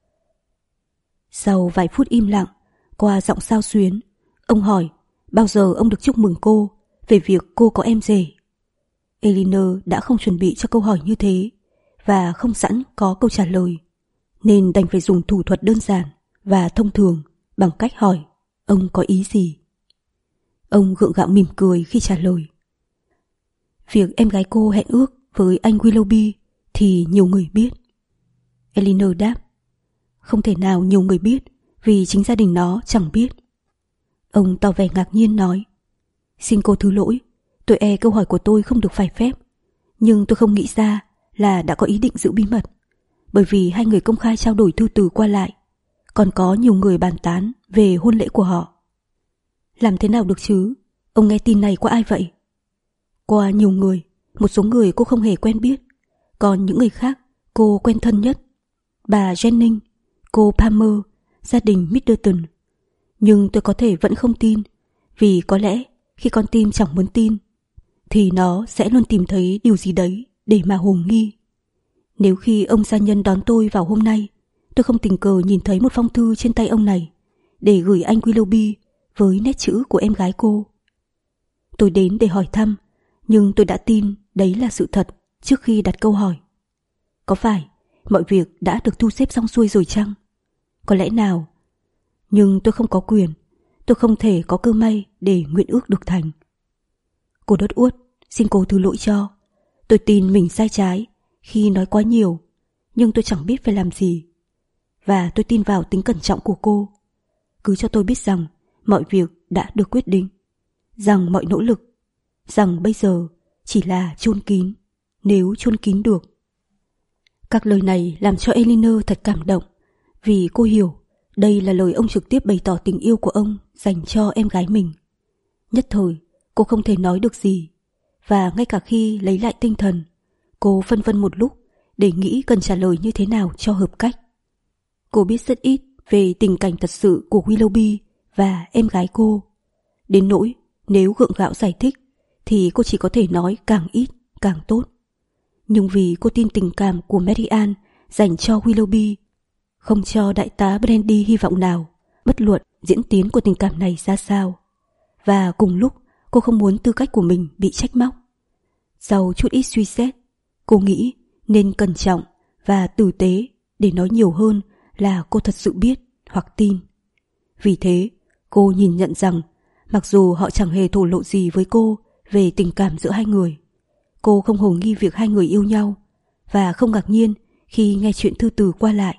Sau vài phút im lặng, qua giọng xao xuyến, ông hỏi bao giờ ông được chúc mừng cô về việc cô có em rể. Elinor đã không chuẩn bị cho câu hỏi như thế, và không sẵn có câu trả lời, nên đành phải dùng thủ thuật đơn giản và thông thường bằng cách hỏi ông có ý gì. Ông gượng gạo mỉm cười khi trả lời: việc em gái cô hẹn ước với anh Willoughby thì nhiều người biết. Elinor đáp: không thể nào nhiều người biết, vì chính gia đình nó chẳng biết. Ông tỏ vẻ ngạc nhiên nói: xin cô thứ lỗi, tôi e câu hỏi của tôi không được phải phép, nhưng tôi không nghĩ ra là đã có ý định giữ bí mật, bởi vì hai người công khai trao đổi thư từ qua lại, còn có nhiều người bàn tán về hôn lễ của họ. Làm thế nào được chứ? Ông nghe tin này qua ai vậy? Qua nhiều người, một số người cô không hề quen biết, còn những người khác cô quen thân nhất: bà Jennings, cô Palmer, gia đình Middleton. Nhưng tôi có thể vẫn không tin, vì có lẽ khi con tim chẳng muốn tin thì nó sẽ luôn tìm thấy điều gì đấy để mà hồ nghi. Nếu khi ông gia nhân đón tôi vào hôm nay, tôi không tình cờ nhìn thấy một phong thư trên tay ông này để gửi anh Willoughby với nét chữ của em gái cô. Tôi đến để hỏi thăm, nhưng tôi đã tin đấy là sự thật trước khi đặt câu hỏi. Có phải mọi việc đã được thu xếp xong xuôi rồi chăng? Có lẽ nào. Nhưng tôi không có quyền, tôi không thể có cơ may để nguyện ước được thành. Cô đớt uốt, xin cô thứ lỗi cho. Tôi tin mình sai trái khi nói quá nhiều, nhưng tôi chẳng biết phải làm gì. Và tôi tin vào tính cẩn trọng của cô. Cứ cho tôi biết rằng mọi việc đã được quyết định, rằng mọi nỗ lực, rằng bây giờ chỉ là chôn kín, nếu chôn kín được. Các lời này làm cho Elinor thật cảm động, vì cô hiểu đây là lời ông trực tiếp bày tỏ tình yêu của ông dành cho em gái mình. Nhất thời, cô không thể nói được gì, và ngay cả khi lấy lại tinh thần, cô phân vân một lúc để nghĩ cần trả lời như thế nào cho hợp cách. Cô biết rất ít về tình cảnh thật sự của Willoughby và em gái cô, đến nỗi nếu gượng gạo giải thích thì cô chỉ có thể nói càng ít càng tốt. Nhưng vì cô tin tình cảm của Marianne dành cho Willoughby không cho đại tá Brandy hy vọng nào, bất luận diễn tiến của tình cảm này ra sao. Và cùng lúc cô không muốn tư cách của mình bị trách móc. Sau chút ít suy xét, cô nghĩ nên cẩn trọng và tử tế để nói nhiều hơn là cô thật sự biết hoặc tin. Vì thế, cô nhìn nhận rằng mặc dù họ chẳng hề thổ lộ gì với cô về tình cảm giữa hai người, cô không hồ nghi việc hai người yêu nhau, và không ngạc nhiên khi nghe chuyện thư từ qua lại.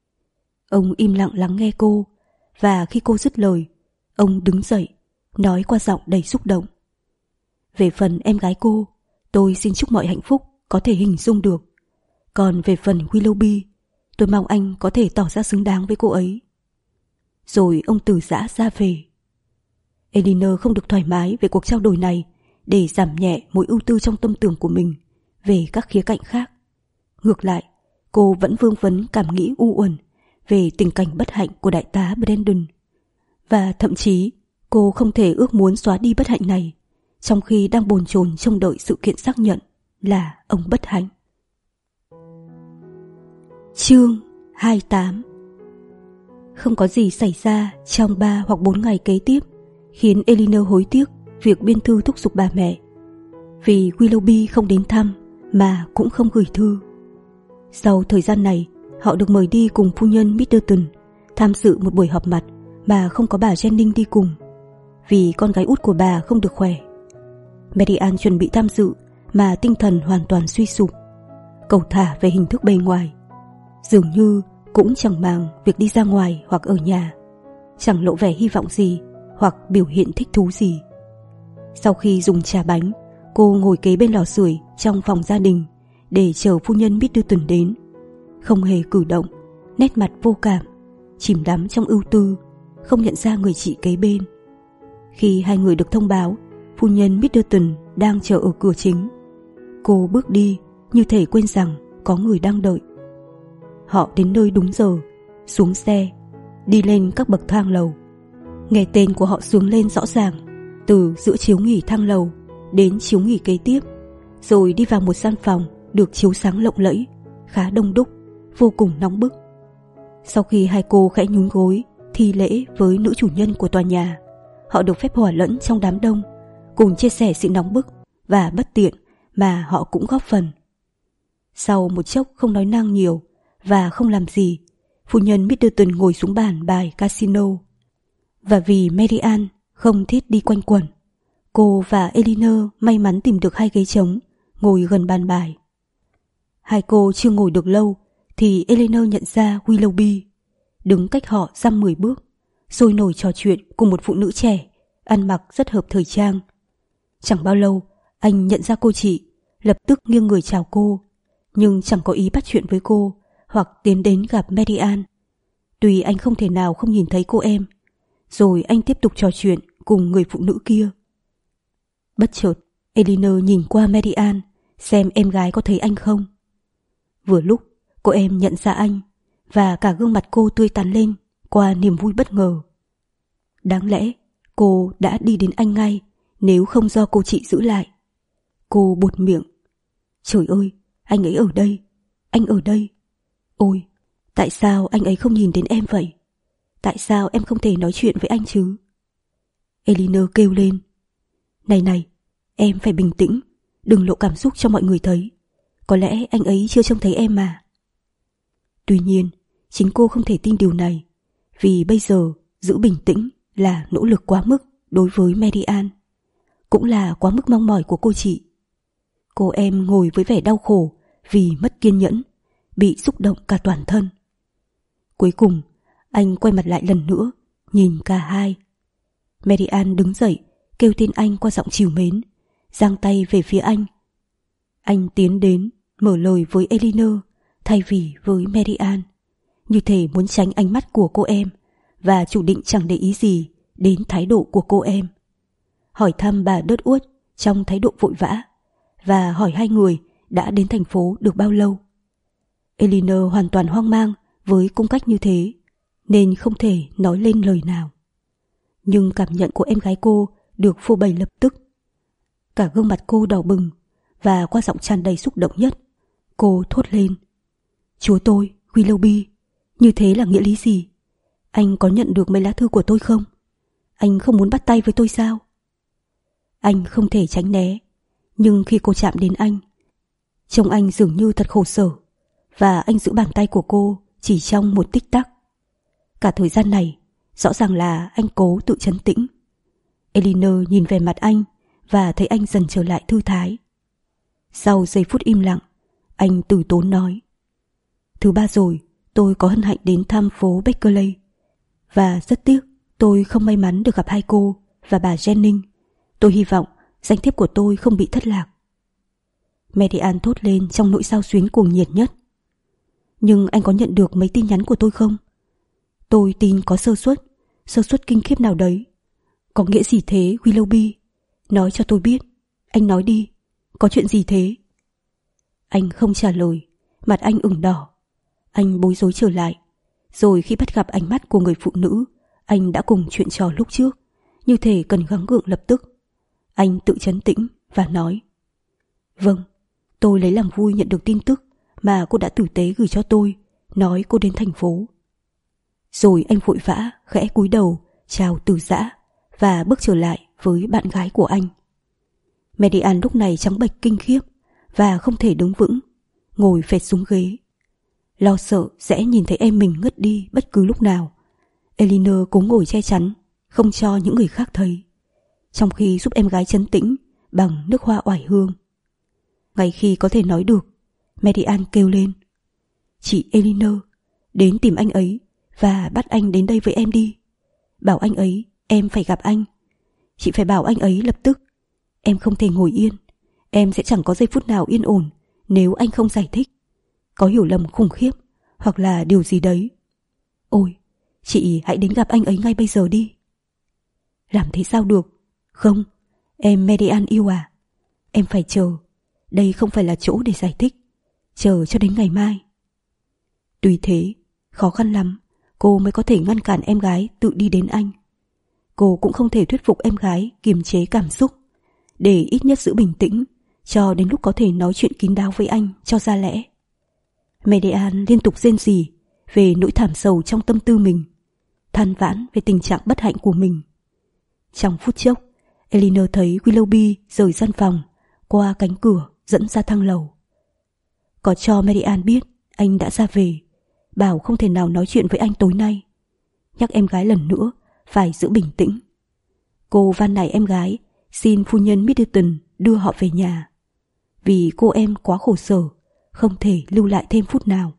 Ông im lặng lắng nghe cô, và khi cô dứt lời, ông đứng dậy, nói qua giọng đầy xúc động: về phần em gái cô, tôi xin chúc mọi hạnh phúc có thể hình dung được. Còn về phần Willoughby, tôi mong anh có thể tỏ ra xứng đáng với cô ấy. Rồi ông từ giã ra về. Elinor không được thoải mái về cuộc trao đổi này để giảm nhẹ mối ưu tư trong tâm tưởng của mình về các khía cạnh khác. Ngược lại, cô vẫn vương vấn cảm nghĩ u uẩn về tình cảnh bất hạnh của đại tá Brandon. Và thậm chí, cô không thể ước muốn xóa đi bất hạnh này, trong khi đang bồn chồn trông đợi sự kiện xác nhận là ông bất hạnh. Chương hai mươi tám. Không có gì xảy ra trong ba hoặc bốn ngày kế tiếp khiến Elinor hối tiếc việc biên thư thúc giục bà mẹ, vì Willoughby không đến thăm mà cũng không gửi thư. Sau thời gian này, họ được mời đi cùng phu nhân Middleton tham dự một buổi họp mặt mà không có bà Jennings đi cùng, vì con gái út của bà không được khỏe. Mary Ann chuẩn bị tham dự mà tinh thần hoàn toàn suy sụp, cầu thả về hình thức bề ngoài, dường như cũng chẳng màng việc đi ra ngoài hoặc ở nhà, chẳng lộ vẻ hy vọng gì hoặc biểu hiện thích thú gì. Sau khi dùng trà bánh, cô ngồi kế bên lò sưởi trong phòng gia đình để chờ phu nhân Middleton đến, không hề cử động, nét mặt vô cảm, chìm đắm trong ưu tư, không nhận ra người chị kế bên. Khi hai người được thông báo phu nhân Middleton đang chờ ở cửa chính, cô bước đi như thể quên rằng có người đang đợi. Họ đến nơi đúng giờ, xuống xe, đi lên các bậc thang lầu. Nghe tên của họ xuống lên rõ ràng, từ giữa chiếu nghỉ thang lầu đến chiếu nghỉ kế tiếp, rồi đi vào một gian phòng được chiếu sáng lộng lẫy, khá đông đúc, vô cùng nóng bức. Sau khi hai cô khẽ nhún gối thi lễ với nữ chủ nhân của tòa nhà, họ được phép hòa lẫn trong đám đông, cùng chia sẻ sự nóng bức và bất tiện mà họ cũng góp phần. Sau một chốc không nói năng nhiều và không làm gì, phu nhân Middleton ngồi xuống bàn bài casino. Và vì Mary Ann không thiết đi quanh quẩn, cô và Elinor may mắn tìm được hai ghế trống ngồi gần bàn bài. Hai cô chưa ngồi được lâu thì Elinor nhận ra Willoughby đứng cách họ dăm mười bước, sôi nổi trò chuyện cùng một phụ nữ trẻ ăn mặc rất hợp thời trang. Chẳng bao lâu anh nhận ra cô chị, lập tức nghiêng người chào cô, nhưng chẳng có ý bắt chuyện với cô hoặc tiến đến gặp Mary Ann. Tuy anh không thể nào không nhìn thấy cô em. Rồi anh tiếp tục trò chuyện cùng người phụ nữ kia. Bất chợt, Elinor nhìn qua Mary Ann xem em gái có thấy anh không. Vừa lúc cô em nhận ra anh, và cả gương mặt cô tươi tắn lên qua niềm vui bất ngờ. Đáng lẽ cô đã đi đến anh ngay nếu không do cô chị giữ lại. Cô buột miệng: Trời ơi, anh ấy ở đây, anh ở đây. Ôi, tại sao anh ấy không nhìn đến em vậy? Tại sao em không thể nói chuyện với anh chứ? Elinor kêu lên: Này này, em phải bình tĩnh, đừng lộ cảm xúc cho mọi người thấy. Có lẽ anh ấy chưa trông thấy em mà. Tuy nhiên, chính cô không thể tin điều này, vì bây giờ giữ bình tĩnh là nỗ lực quá mức đối với Mary Ann, cũng là quá mức mong mỏi của cô chị. Cô em ngồi với vẻ đau khổ vì mất kiên nhẫn, bị xúc động cả toàn thân. Cuối cùng, anh quay mặt lại lần nữa, nhìn cả hai. Mary Ann đứng dậy, kêu tên anh qua giọng trìu mến, giang tay về phía anh. Anh tiến đến, mở lời với Elinor thay vì với Mary Ann, như thể muốn tránh ánh mắt của cô em và chủ định chẳng để ý gì đến thái độ của cô em. Hỏi thăm bà Dudworth trong thái độ vội vã, và hỏi hai người đã đến thành phố được bao lâu. Elinor hoàn toàn hoang mang với cung cách như thế, nên không thể nói lên lời nào. Nhưng cảm nhận của em gái cô được phô bày lập tức. Cả gương mặt cô đỏ bừng, và qua giọng tràn đầy xúc động nhất, cô thốt lên: Chúa tôi, Willoughby, như thế là nghĩa lý gì? Anh có nhận được mấy lá thư của tôi không? Anh không muốn bắt tay với tôi sao? Anh không thể tránh né, nhưng khi cô chạm đến anh, trông anh dường như thật khổ sở, và anh giữ bàn tay của cô chỉ trong một tích tắc. Cả thời gian này, rõ ràng là anh cố tự trấn tĩnh. Elinor nhìn về mặt anh và thấy anh dần trở lại thư thái. Sau giây phút im lặng, anh từ tốn nói: Thứ ba rồi, tôi có hân hạnh đến thăm phố Beckerley, và rất tiếc tôi không may mắn được gặp hai cô và bà Jennings. Tôi hy vọng danh thiếp của tôi không bị thất lạc. Mary Ann thốt lên trong nỗi xao xuyến cuồng nhiệt nhất. Nhưng anh có nhận được mấy tin nhắn của tôi không? Tôi tin có sơ suất, sơ suất kinh khiếp nào đấy. Có nghĩa gì thế Willoughby? Nói cho tôi biết. Anh nói đi. Có chuyện gì thế? Anh không trả lời. Mặt anh ửng đỏ. Anh bối rối trở lại. Rồi khi bắt gặp ánh mắt của người phụ nữ, anh đã cùng chuyện trò lúc trước, như thể cần gắng gượng lập tức. Anh tự trấn tĩnh và nói: Vâng, tôi lấy làm vui nhận được tin tức mà cô đã tử tế gửi cho tôi, nói cô đến thành phố. Rồi anh vội vã khẽ cúi đầu chào từ giã và bước trở lại với bạn gái của anh. Median lúc này trắng bệch kinh khiếp và không thể đứng vững, ngồi phệt xuống ghế. Lo sợ sẽ nhìn thấy em mình ngất đi bất cứ lúc nào, Elinor cố ngồi che chắn, không cho những người khác thấy, trong khi giúp em gái trấn tĩnh bằng nước hoa oải hương. Ngay khi có thể nói được, Median kêu lên: Chị Elinor, đến tìm anh ấy và bắt anh đến đây với em đi. Bảo anh ấy em phải gặp anh. Chị phải bảo anh ấy lập tức. Em không thể ngồi yên. Em sẽ chẳng có giây phút nào yên ổn nếu anh không giải thích. Có hiểu lầm khủng khiếp hoặc là điều gì đấy. Ôi, chị hãy đến gặp anh ấy ngay bây giờ đi. Làm thế sao được? Không, em Median yêu à? Em phải chờ. Đây không phải là chỗ để giải thích. Chờ cho đến ngày mai. Tuy thế, khó khăn lắm cô mới có thể ngăn cản em gái tự đi đến anh. Cô cũng không thể thuyết phục em gái kiềm chế cảm xúc, để ít nhất giữ bình tĩnh cho đến lúc có thể nói chuyện kín đáo với anh cho ra lẽ. Median liên tục rên rỉ về nỗi thảm sầu trong tâm tư mình, than vãn về tình trạng bất hạnh của mình. Trong phút chốc, Elinor thấy Willoughby rời gian phòng qua cánh cửa dẫn ra thang lầu. Có cho Median biết anh đã ra về, bảo không thể nào nói chuyện với anh tối nay, nhắc em gái lần nữa phải giữ bình tĩnh. Cô van nài em gái xin phu nhân Middleton đưa họ về nhà, vì cô em quá khổ sở, không thể lưu lại thêm phút nào.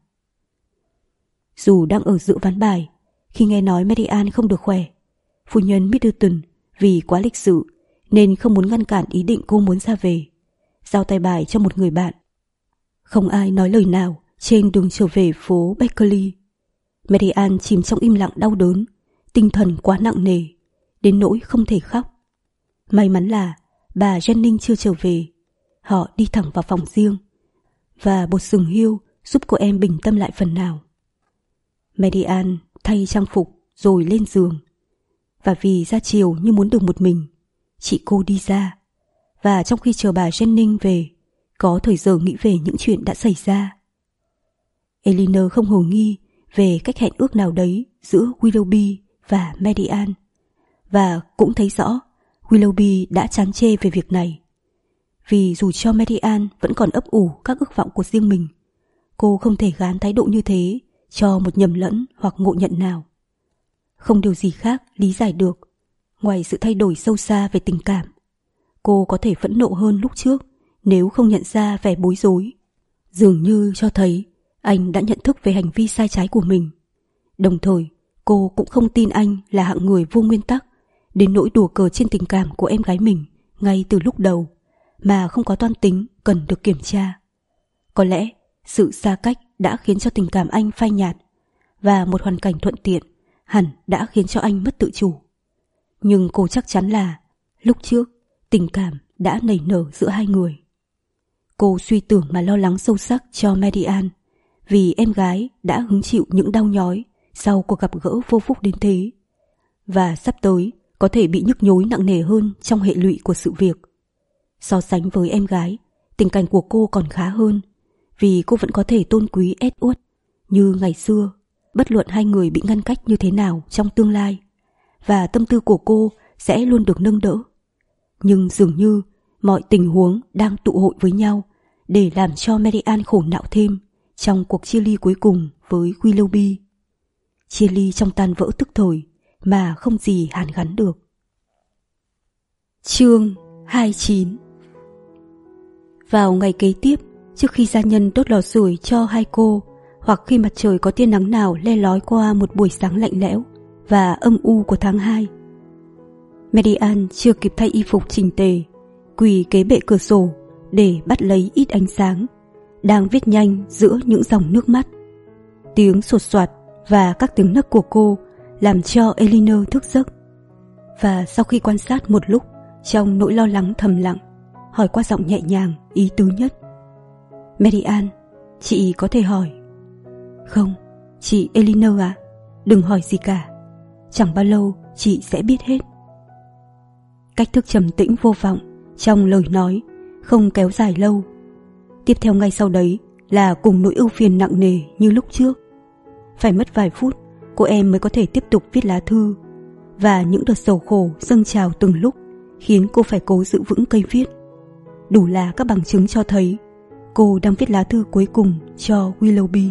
Dù đang ở giữa ván bài, khi nghe nói Median không được khỏe, phu nhân Middleton vì quá lịch sự nên không muốn ngăn cản ý định cô muốn ra về, giao tay bài cho một người bạn. Không ai nói lời nào trên đường trở về phố Beckley. Median chìm trong im lặng đau đớn, tinh thần quá nặng nề, đến nỗi không thể khóc. May mắn là bà Jennings chưa trở về. Họ đi thẳng vào phòng riêng, và bột sừng hiêu giúp cô em bình tâm lại phần nào. Median thay trang phục rồi lên giường, và vì ra chiều như muốn được một mình, chị cô đi ra, và trong khi chờ bà Jennings về, có thời giờ nghĩ về những chuyện đã xảy ra. Elinor không hồ nghi về cách hẹn ước nào đấy giữa Willoughby và Median, và cũng thấy rõ Willoughby đã chán chê về việc này. Vì dù cho Median vẫn còn ấp ủ các ước vọng của riêng mình, cô không thể gán thái độ như thế cho một nhầm lẫn hoặc ngộ nhận nào. Không điều gì khác lý giải được ngoài sự thay đổi sâu xa về tình cảm. Cô có thể phẫn nộ hơn lúc trước nếu không nhận ra vẻ bối rối, dường như cho thấy anh đã nhận thức về hành vi sai trái của mình. Đồng thời, cô cũng không tin anh là hạng người vô nguyên tắc, đến nỗi đùa cờ trên tình cảm của em gái mình ngay từ lúc đầu, mà không có toan tính cần được kiểm tra. Có lẽ sự xa cách đã khiến cho tình cảm anh phai nhạt, và một hoàn cảnh thuận tiện hẳn đã khiến cho anh mất tự chủ. Nhưng cô chắc chắn là lúc trước tình cảm đã nảy nở giữa hai người. Cô suy tưởng mà lo lắng sâu sắc cho Median, vì em gái đã hứng chịu những đau nhói sau cuộc gặp gỡ vô phúc đến thế, và sắp tới có thể bị nhức nhối nặng nề hơn trong hệ lụy của sự việc. So sánh với em gái, tình cảnh của cô còn khá hơn, vì cô vẫn có thể tôn quý Edward như ngày xưa, bất luận hai người bị ngăn cách như thế nào trong tương lai, và tâm tư của cô sẽ luôn được nâng đỡ. Nhưng dường như mọi tình huống đang tụ hội với nhau để làm cho Median khổ não thêm trong cuộc chia ly cuối cùng với Willoughby. Chia ly trong tan vỡ tức thời mà không gì hàn gắn được. Chương hai mươi chín. Vào ngày kế tiếp, trước khi gia nhân đốt lò sưởi cho hai cô, hoặc khi mặt trời có tia nắng nào le lói qua một buổi sáng lạnh lẽo và âm u của tháng hai, Median chưa kịp thay y phục chỉnh tề, quỳ kế bệ cửa sổ để bắt lấy ít ánh sáng, đang viết nhanh giữa những dòng nước mắt. Tiếng sột soạt và các tiếng nấc của cô làm cho Elinor thức giấc. Và sau khi quan sát một lúc, trong nỗi lo lắng thầm lặng, hỏi qua giọng nhẹ nhàng, ý tứ nhất. Mary Ann, chị có thể hỏi. Không, chị Elinor ạ, đừng hỏi gì cả. Chẳng bao lâu chị sẽ biết hết. Cách thức trầm tĩnh vô vọng trong lời nói không kéo dài lâu. Tiếp theo ngay sau đấy là cùng nỗi ưu phiền nặng nề như lúc trước. Phải mất vài phút cô em mới có thể tiếp tục viết lá thư, và những đợt sầu khổ dâng trào từng lúc khiến cô phải cố giữ vững cây viết. Đủ là các bằng chứng cho thấy cô đang viết lá thư cuối cùng cho Willoughby.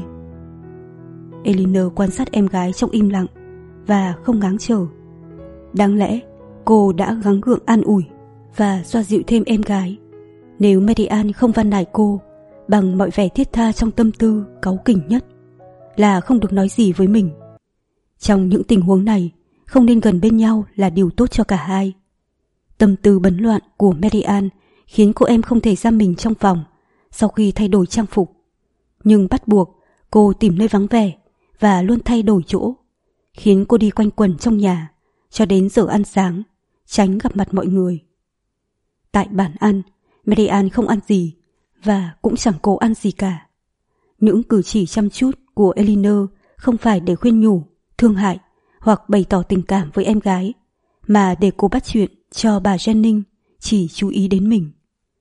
Elinor quan sát em gái trong im lặng và không ngáng trở. Đáng lẽ cô đã gắng gượng an ủi và xoa dịu thêm em gái, nếu Mary Ann không van nài cô bằng mọi vẻ thiết tha trong tâm tư cáu kỉnh nhất là không được nói gì với mình. Trong những tình huống này, không nên gần bên nhau là điều tốt cho cả hai. Tâm tư bấn loạn của Mary Ann khiến cô em không thể giam mình trong phòng sau khi thay đổi trang phục, nhưng bắt buộc cô tìm nơi vắng vẻ và luôn thay đổi chỗ, khiến cô đi quanh quẩn trong nhà cho đến giờ ăn sáng, tránh gặp mặt mọi người. Tại bàn ăn, Mary Ann không ăn gì và cũng chẳng cố ăn gì cả. Những cử chỉ chăm chút của Elinor không phải để khuyên nhủ, thương hại hoặc bày tỏ tình cảm với em gái, mà để cô bắt chuyện cho bà Jennings chỉ chú ý đến mình.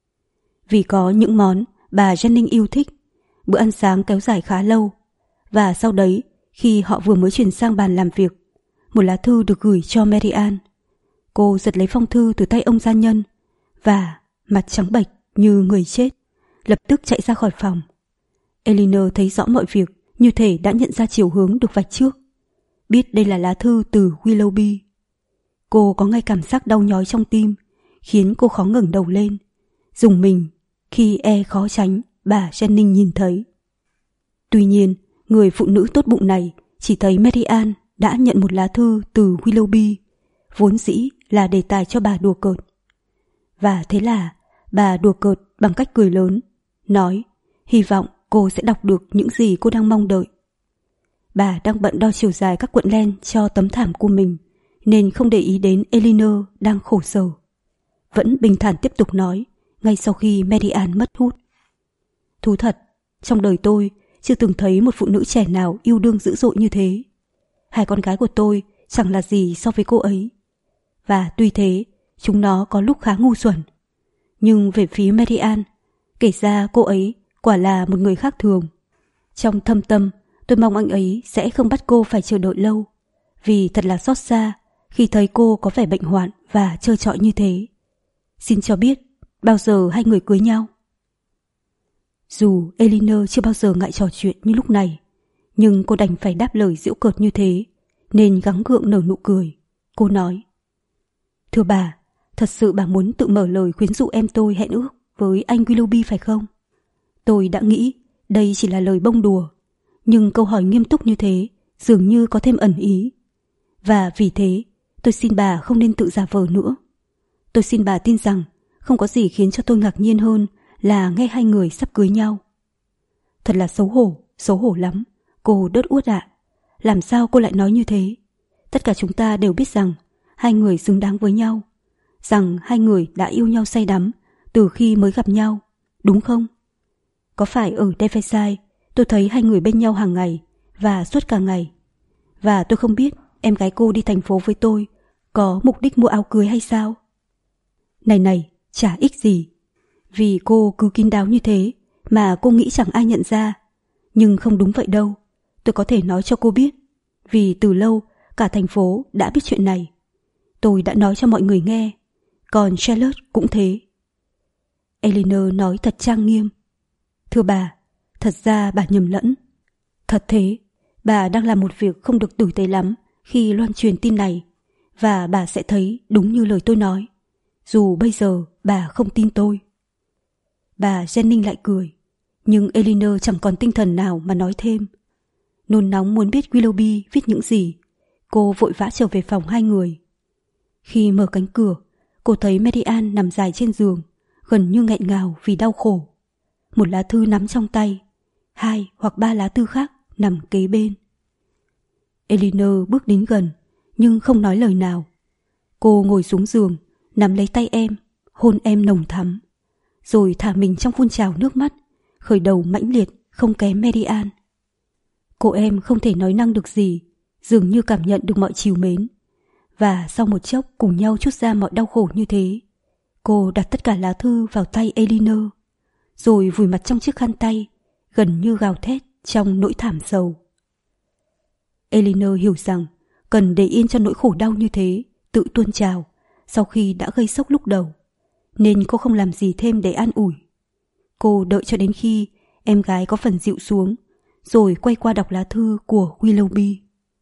Vì có những món bà Jennings yêu thích, bữa ăn sáng kéo dài khá lâu, và sau đấy khi họ vừa mới chuyển sang bàn làm việc, một lá thư được gửi cho Mary Ann. Cô giật lấy phong thư từ tay ông gia nhân và mặt trắng bệch như người chết, lập tức chạy ra khỏi phòng. Elinor thấy rõ mọi việc, như thể đã nhận ra chiều hướng được vạch trước, biết đây là lá thư từ Willoughby. Cô có ngay cảm giác đau nhói trong tim, khiến cô khó ngẩng đầu lên, rùng mình khi e khó tránh bà Jennings nhìn thấy. Tuy nhiên, người phụ nữ tốt bụng này chỉ thấy Mary Ann đã nhận một lá thư từ Willoughby, vốn dĩ là đề tài cho bà đùa cợt. Và thế là bà đùa cợt bằng cách cười lớn, nói hy vọng cô sẽ đọc được những gì cô đang mong đợi. Bà đang bận đo chiều dài các cuộn len cho tấm thảm của mình, nên không để ý đến Elinor đang khổ sở. Vẫn bình thản tiếp tục nói, ngay sau khi Mary Ann mất hút. Thú thật, trong đời tôi chưa từng thấy một phụ nữ trẻ nào yêu đương dữ dội như thế. Hai con gái của tôi chẳng là gì so với cô ấy. Và tuy thế, chúng nó có lúc khá ngu xuẩn. Nhưng về phía Mary Ann, kể ra cô ấy quả là một người khác thường. Trong thâm tâm, tôi mong anh ấy sẽ không bắt cô phải chờ đợi lâu, vì thật là xót xa khi thấy cô có vẻ bệnh hoạn và trơ trọi như thế. Xin cho biết, bao giờ hai người cưới nhau? Dù Elinor chưa bao giờ ngại trò chuyện như lúc này, nhưng cô đành phải đáp lời giễu cợt như thế, nên gắng gượng nở nụ cười. Cô nói, thưa bà, thật sự bà muốn tự mở lời khuyến dụ em tôi hẹn ước với anh Willoughby phải không? Tôi đã nghĩ đây chỉ là lời bông đùa, nhưng câu hỏi nghiêm túc như thế dường như có thêm ẩn ý. Và vì thế, tôi xin bà không nên tự giả vờ nữa. Tôi xin bà tin rằng không có gì khiến cho tôi ngạc nhiên hơn là nghe hai người sắp cưới nhau. Thật là xấu hổ, xấu hổ lắm. Cô đớt uốt ạ. Làm sao cô lại nói như thế? Tất cả chúng ta đều biết rằng hai người xứng đáng với nhau, rằng hai người đã yêu nhau say đắm từ khi mới gặp nhau, đúng không? Có phải ở Devonshire tôi thấy hai người bên nhau hàng ngày và suốt cả ngày? Và tôi không biết em gái cô đi thành phố với tôi có mục đích mua áo cưới hay sao? Này này, chả ích gì. Vì cô cứ kín đáo như thế mà cô nghĩ chẳng ai nhận ra. Nhưng không đúng vậy đâu. Tôi có thể nói cho cô biết, vì từ lâu cả thành phố đã biết chuyện này. Tôi đã nói cho mọi người nghe, còn Charlotte cũng thế. Elinor nói thật trang nghiêm. Thưa bà, thật ra bà nhầm lẫn. Thật thế, bà đang làm một việc không được tử tế lắm khi loan truyền tin này, và bà sẽ thấy đúng như lời tôi nói, dù bây giờ bà không tin tôi. Bà Jennings lại cười, nhưng Elinor chẳng còn tinh thần nào mà nói thêm. Nôn nóng muốn biết Willoughby viết những gì, cô vội vã trở về phòng hai người. Khi mở cánh cửa, cô thấy Mary Ann nằm dài trên giường, gần như nghẹn ngào vì đau khổ. Một lá thư nắm trong tay, hai hoặc ba lá thư khác nằm kế bên. Elinor bước đến gần, nhưng không nói lời nào. Cô ngồi xuống giường, nắm lấy tay em, hôn em nồng thắm, rồi thả mình trong phun trào nước mắt, khởi đầu mãnh liệt không kém Mary-Ann. Cô em không thể nói năng được gì, dường như cảm nhận được mọi trìu mến. Và sau một chốc cùng nhau trút ra mọi đau khổ như thế, cô đặt tất cả lá thư vào tay Elinor, rồi vùi mặt trong chiếc khăn tay, gần như gào thét trong nỗi thảm sầu. Elinor hiểu rằng cần để yên cho nỗi khổ đau như thế tự tuôn trào sau khi đã gây sốc lúc đầu, nên cô không làm gì thêm để an ủi. Cô đợi cho đến khi em gái có phần dịu xuống, rồi quay qua đọc lá thư của Willoughby.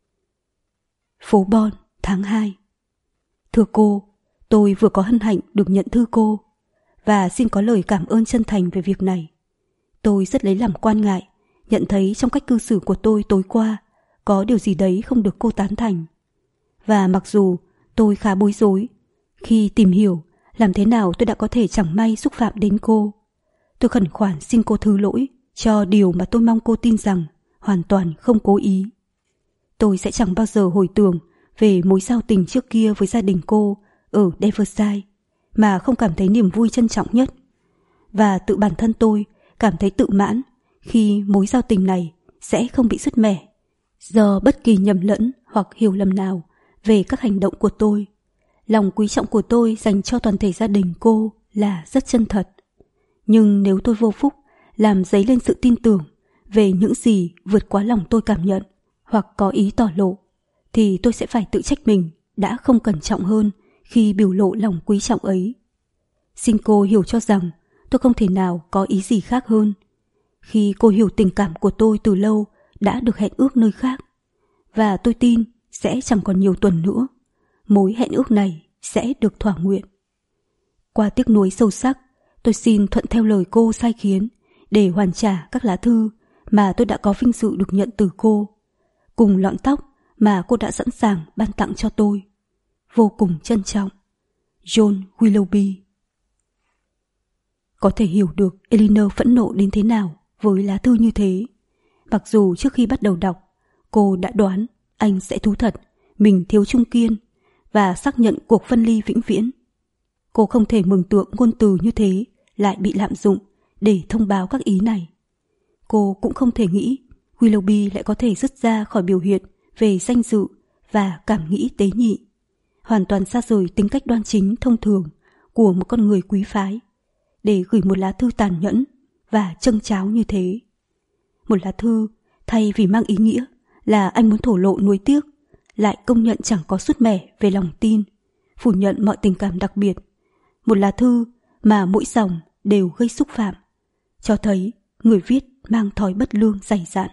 Phố Bon, tháng hai. Thưa cô, tôi vừa có hân hạnh được nhận thư cô, và xin có lời cảm ơn chân thành về việc này. Tôi rất lấy làm quan ngại, nhận thấy trong cách cư xử của tôi tối qua có điều gì đấy không được cô tán thành. Và mặc dù tôi khá bối rối khi tìm hiểu làm thế nào tôi đã có thể chẳng may xúc phạm đến cô, tôi khẩn khoản xin cô thứ lỗi cho điều mà tôi mong cô tin rằng hoàn toàn không cố ý. Tôi sẽ chẳng bao giờ hồi tưởng về mối giao tình trước kia với gia đình cô ở Devonshire mà không cảm thấy niềm vui trân trọng nhất. Và tự bản thân tôi cảm thấy tự mãn khi mối giao tình này sẽ không bị sứt mẻ do bất kỳ nhầm lẫn hoặc hiểu lầm nào về các hành động của tôi. Lòng quý trọng của tôi dành cho toàn thể gia đình cô là rất chân thật. Nhưng nếu tôi vô phúc làm dấy lên sự tin tưởng về những gì vượt quá lòng tôi cảm nhận hoặc có ý tỏ lộ, thì tôi sẽ phải tự trách mình đã không cẩn trọng hơn khi biểu lộ lòng quý trọng ấy. Xin cô hiểu cho rằng tôi không thể nào có ý gì khác hơn. Khi cô hiểu tình cảm của tôi từ lâu đã được hẹn ước nơi khác, và tôi tin sẽ chẳng còn nhiều tuần nữa, mối hẹn ước này sẽ được thỏa nguyện. Qua tiếc nuối sâu sắc, tôi xin thuận theo lời cô sai khiến để hoàn trả các lá thư mà tôi đã có vinh dự được nhận từ cô, cùng lọn tóc mà cô đã sẵn sàng ban tặng cho tôi. Vô cùng trân trọng, John Willoughby. Có thể hiểu được Elinor phẫn nộ đến thế nào với lá thư như thế. Mặc dù trước khi bắt đầu đọc, cô đã đoán anh sẽ thú thật mình thiếu trung kiên và xác nhận cuộc phân ly vĩnh viễn. Cô không thể mường tượng ngôn từ như thế lại bị lạm dụng để thông báo các ý này. Cô cũng không thể nghĩ Willoughby lại có thể dứt ra khỏi biểu hiện về danh dự và cảm nghĩ tế nhị, hoàn toàn xa rời tính cách đoan chính thông thường của một con người quý phái, để gửi một lá thư tàn nhẫn và châng cháo như thế. Một lá thư thay vì mang ý nghĩa là anh muốn thổ lộ nuối tiếc, lại công nhận chẳng có sút mẻ về lòng tin, phủ nhận mọi tình cảm đặc biệt. Một lá thư mà mỗi dòng đều gây xúc phạm, cho thấy người viết mang thói bất lương dày dạn.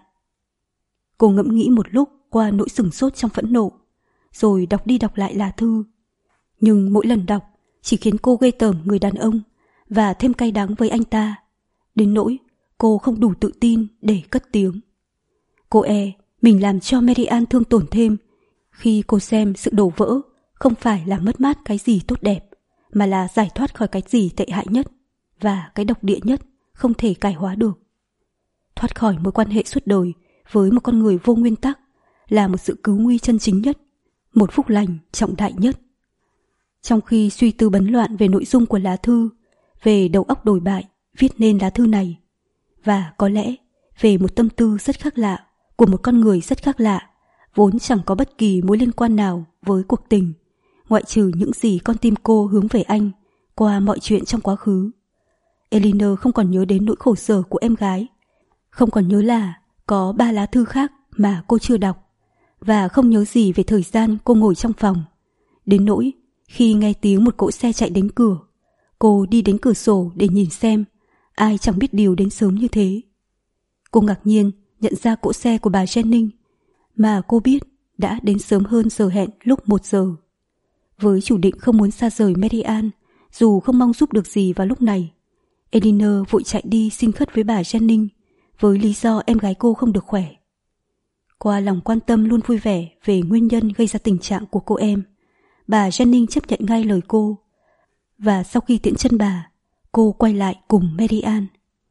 Cô ngẫm nghĩ một lúc qua nỗi sửng sốt trong phẫn nộ, rồi đọc đi đọc lại lá thư. Nhưng mỗi lần đọc chỉ khiến cô ghê tởm người đàn ông và thêm cay đắng với anh ta, đến nỗi cô không đủ tự tin để cất tiếng. Cô e mình làm cho Mary-Ann thương tổn thêm khi cô xem sự đổ vỡ không phải là mất mát cái gì tốt đẹp, mà là giải thoát khỏi cái gì tệ hại nhất và cái độc địa nhất không thể cải hóa được. Thoát khỏi mối quan hệ suốt đời với một con người vô nguyên tắc là một sự cứu nguy chân chính nhất, một phúc lành trọng đại nhất. Trong khi suy tư bấn loạn về nội dung của lá thư, về đầu óc đồi bại viết nên lá thư này, và có lẽ về một tâm tư rất khác lạ của một con người rất khác lạ, vốn chẳng có bất kỳ mối liên quan nào với cuộc tình, ngoại trừ những gì con tim cô hướng về anh qua mọi chuyện trong quá khứ. Elinor không còn nhớ đến nỗi khổ sở của em gái, không còn nhớ là có ba lá thư khác mà cô chưa đọc, và không nhớ gì về thời gian cô ngồi trong phòng, đến nỗi khi nghe tiếng một cỗ xe chạy đến cửa, cô đi đến cửa sổ để nhìn xem ai chẳng biết điều đến sớm như thế. Cô ngạc nhiên nhận ra cỗ xe của bà Jennings mà cô biết đã đến sớm hơn giờ hẹn lúc một giờ. Với chủ định không muốn xa rời Mary-Ann, dù không mong giúp được gì vào lúc này, Elinor vội chạy đi xin khất với bà Jennings với lý do em gái cô không được khỏe. Qua lòng quan tâm luôn vui vẻ về nguyên nhân gây ra tình trạng của cô em, bà Jennings chấp nhận ngay lời cô, và sau khi tiễn chân bà, cô quay lại cùng Mary-Ann.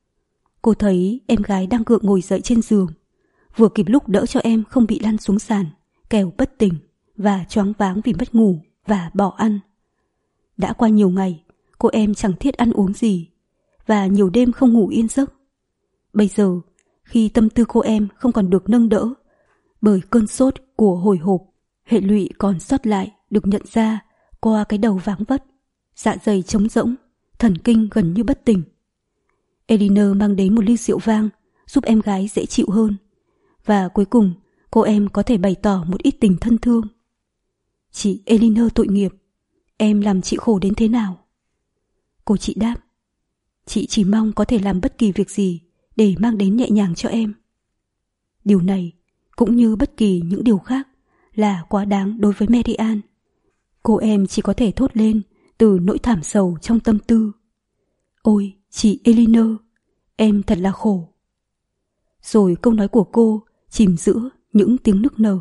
Cô thấy em gái đang gượng ngồi dậy trên giường, vừa kịp lúc đỡ cho em không bị lăn xuống sàn, kẻo bất tỉnh và choáng váng vì mất ngủ. và bỏ ăn. Đã qua nhiều ngày, cô em chẳng thiết ăn uống gì và nhiều đêm không ngủ yên giấc. Bây giờ, khi tâm tư cô em không còn được nâng đỡ bởi cơn sốt của hồi hộp, hệ lụy còn sót lại được nhận ra qua cái đầu váng vất, dạ dày trống rỗng, thần kinh gần như bất tỉnh. Elinor mang đến một ly rượu vang giúp em gái dễ chịu hơn, và cuối cùng cô em có thể bày tỏ một ít tình thân thương. Chị Elinor tội nghiệp, em làm chị khổ đến thế nào? Cô chị đáp, chị chỉ mong có thể làm bất kỳ việc gì để mang đến nhẹ nhàng cho em. Điều này, cũng như bất kỳ những điều khác, là quá đáng đối với Mary-Ann. Cô em chỉ có thể thốt lên từ nỗi thảm sầu trong tâm tư. Ôi, chị Elinor, em thật là khổ. Rồi câu nói của cô chìm giữa những tiếng nức nở.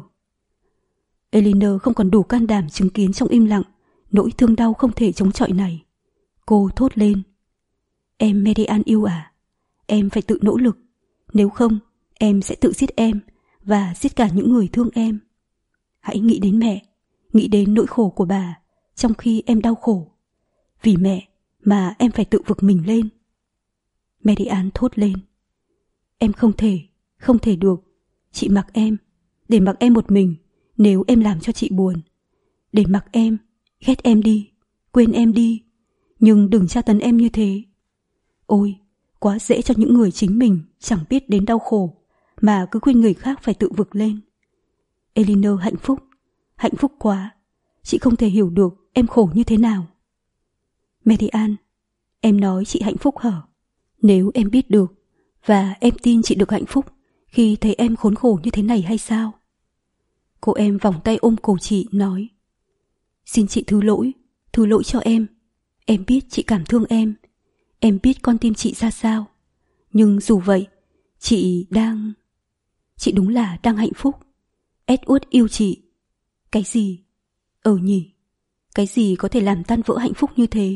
Elinor không còn đủ can đảm chứng kiến trong im lặng nỗi thương đau không thể chống chọi này. Cô thốt lên, em Mary-Ann yêu à, em phải tự nỗ lực, nếu không em sẽ tự giết em và giết cả những người thương em. Hãy nghĩ đến mẹ, nghĩ đến nỗi khổ của bà trong khi em đau khổ. Vì mẹ mà em phải tự vực mình lên. Mary-Ann thốt lên, em không thể, không thể được. Chị mặc em, để mặc em một mình nếu em làm cho chị buồn. Để mặc em, ghét em đi, quên em đi, nhưng đừng tra tấn em như thế. Ôi, quá dễ cho những người chính mình chẳng biết đến đau khổ mà cứ khuyên người khác phải tự vực lên. Elinor hạnh phúc, hạnh phúc quá. Chị không thể hiểu được em khổ như thế nào. Mary-Ann, em nói chị hạnh phúc hả? Nếu em biết được và em tin chị được hạnh phúc khi thấy em khốn khổ như thế này hay sao? Cô em vòng tay ôm cổ chị nói, xin chị thứ lỗi, thứ lỗi cho em. Em biết chị cảm thương em, em biết con tim chị ra sao. Nhưng dù vậy, chị đang... Chị đúng là đang hạnh phúc. Edward yêu chị. Cái gì? Ờ nhỉ, cái gì có thể làm tan vỡ hạnh phúc như thế?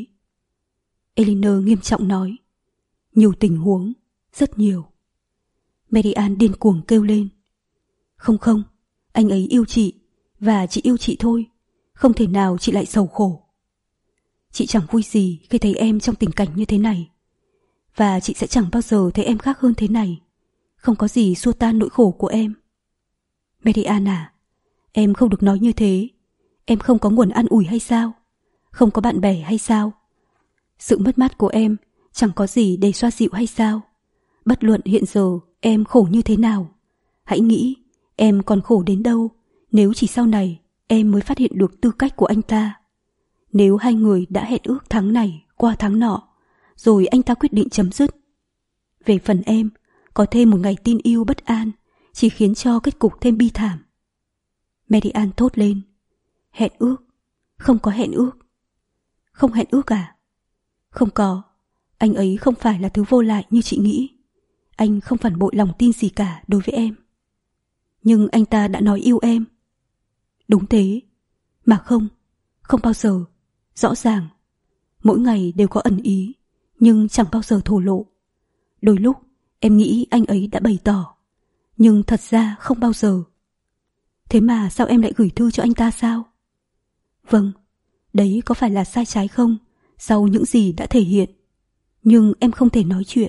Elinor nghiêm trọng nói, nhiều tình huống, rất nhiều. Mary-Ann điên cuồng kêu lên, không không, anh ấy yêu chị, và chị yêu chị thôi. Không thể nào chị lại sầu khổ. Chị chẳng vui gì khi thấy em trong tình cảnh như thế này, và chị sẽ chẳng bao giờ thấy em khác hơn thế này. Không có gì xua tan nỗi khổ của em. Mary-Ann à, em không được nói như thế. Em không có nguồn an ủi hay sao? Không có bạn bè hay sao? Sự mất mát của em chẳng có gì để xoa dịu hay sao? Bất luận hiện giờ em khổ như thế nào, hãy nghĩ em còn khổ đến đâu nếu chỉ sau này em mới phát hiện được tư cách của anh ta. Nếu hai người đã hẹn ước tháng này qua tháng nọ, rồi anh ta quyết định chấm dứt. Về phần em, có thêm một ngày tin yêu bất an chỉ khiến cho kết cục thêm bi thảm. Mary-Ann thốt lên, hẹn ước, không có hẹn ước. Không hẹn ước à? Không có, anh ấy không phải là thứ vô lại như chị nghĩ. Anh không phản bội lòng tin gì cả đối với em. Nhưng anh ta đã nói yêu em. Đúng thế, mà không, không bao giờ, rõ ràng. Mỗi ngày đều có ẩn ý, nhưng chẳng bao giờ thổ lộ. Đôi lúc em nghĩ anh ấy đã bày tỏ, nhưng thật ra không bao giờ. Thế mà sao em lại gửi thư cho anh ta sao? Vâng, đấy có phải là sai trái không, sau những gì đã thể hiện. Nhưng em không thể nói chuyện.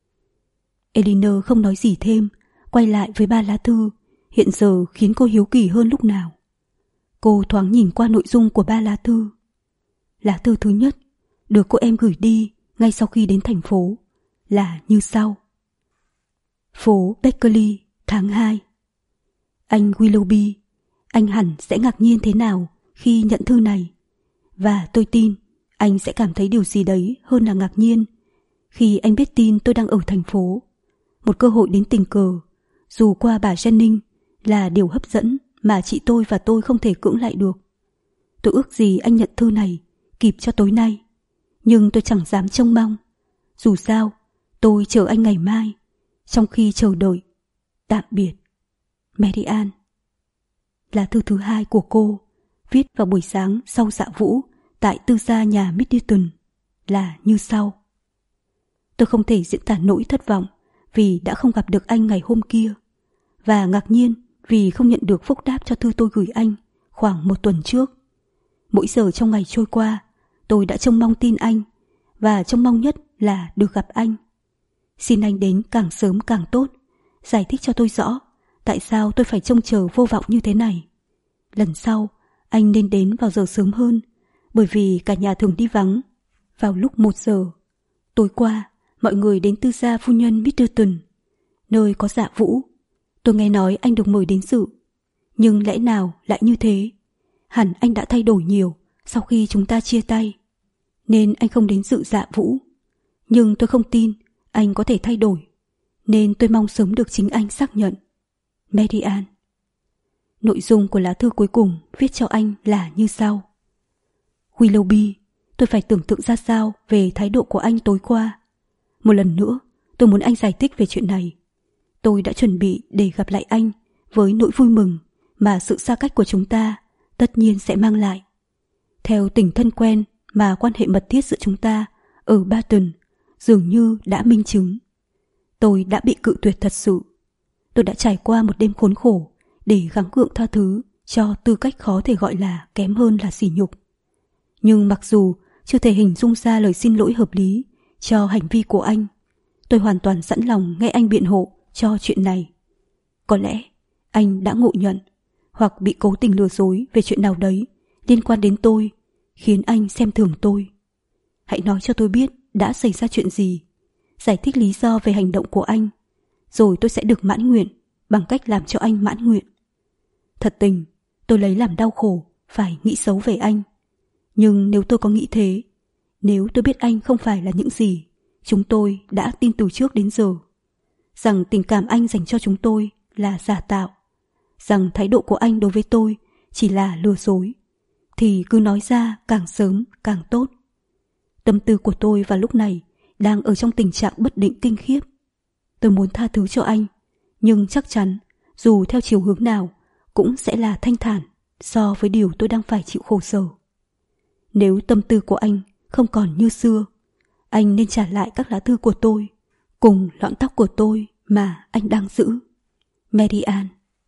Elinor không nói gì thêm, quay lại với ba lá thư, hiện giờ khiến cô hiếu kỳ hơn lúc nào. Cô thoáng nhìn qua nội dung của ba lá thư. Lá thư thứ nhất, được cô em gửi đi ngay sau khi đến thành phố, là như sau. Phố Beckley, tháng hai. Anh Willoughby, anh hẳn sẽ ngạc nhiên thế nào khi nhận thư này. Và tôi tin anh sẽ cảm thấy điều gì đấy hơn là ngạc nhiên khi anh biết tin tôi đang ở thành phố. Một cơ hội đến tình cờ, dù qua bà Jennings, là điều hấp dẫn mà chị tôi và tôi không thể cưỡng lại được. Tôi ước gì anh nhận thư này kịp cho tối nay, nhưng tôi chẳng dám trông mong. Dù sao, tôi chờ anh ngày mai. Trong khi chờ đợi, tạm biệt, Mary-Ann. Lá thư thứ hai của cô, viết vào buổi sáng sau dạ vũ tại tư gia nhà Middleton, là như sau. Tôi không thể diễn tả nỗi thất vọng vì đã không gặp được anh ngày hôm kia, và ngạc nhiên vì không nhận được phúc đáp cho thư tôi gửi anh khoảng một tuần trước. Mỗi giờ trong ngày trôi qua, tôi đã trông mong tin anh, và trông mong nhất là được gặp anh. Xin anh đến càng sớm càng tốt, giải thích cho tôi rõ tại sao tôi phải trông chờ vô vọng như thế này. Lần sau, anh nên đến vào giờ sớm hơn, bởi vì cả nhà thường đi vắng vào lúc một giờ. Tối qua, mọi người đến tư gia phu nhân Middleton, nơi có Dạ Vũ. Tôi nghe nói anh được mời đến dự. Nhưng lẽ nào lại như thế? Hẳn anh đã thay đổi nhiều sau khi chúng ta chia tay, nên anh không đến dự Dạ Vũ. Nhưng tôi không tin anh có thể thay đổi, nên tôi mong sớm được chính anh xác nhận. Mary-Ann. Nội dung của lá thư cuối cùng viết cho anh là như sau. Willoughby, tôi phải tưởng tượng ra sao về thái độ của anh tối qua. Một lần nữa, tôi muốn anh giải thích về chuyện này. Tôi đã chuẩn bị để gặp lại anh với nỗi vui mừng mà sự xa cách của chúng ta tất nhiên sẽ mang lại. Theo tình thân quen mà quan hệ mật thiết giữa chúng ta ở Barton dường như đã minh chứng. Tôi đã bị cự tuyệt thật sự. Tôi đã trải qua một đêm khốn khổ để gắng gượng tha thứ cho tư cách khó thể gọi là kém hơn là sỉ nhục. Nhưng mặc dù chưa thể hình dung ra lời xin lỗi hợp lý cho hành vi của anh, tôi hoàn toàn sẵn lòng nghe anh biện hộ cho chuyện này. Có lẽ anh đã ngộ nhận hoặc bị cố tình lừa dối về chuyện nào đấy liên quan đến tôi, khiến anh xem thường tôi. Hãy nói cho tôi biết đã xảy ra chuyện gì, giải thích lý do về hành động của anh, rồi tôi sẽ được mãn nguyện bằng cách làm cho anh mãn nguyện. Thật tình, tôi lấy làm đau khổ phải nghĩ xấu về anh. Nhưng nếu tôi có nghĩ thế, nếu tôi biết anh không phải là những gì chúng tôi đã tin từ trước đến giờ, rằng tình cảm anh dành cho chúng tôi là giả tạo, rằng thái độ của anh đối với tôi chỉ là lừa dối, thì cứ nói ra càng sớm càng tốt. Tâm tư của tôi vào lúc này đang ở trong tình trạng bất định kinh khiếp. Tôi muốn tha thứ cho anh, nhưng chắc chắn dù theo chiều hướng nào cũng sẽ là thanh thản so với điều tôi đang phải chịu khổ sở. Nếu tâm tư của anh không còn như xưa, anh nên trả lại các lá thư của tôi cùng lọn tóc của tôi mà anh đang giữ. Mary-Ann.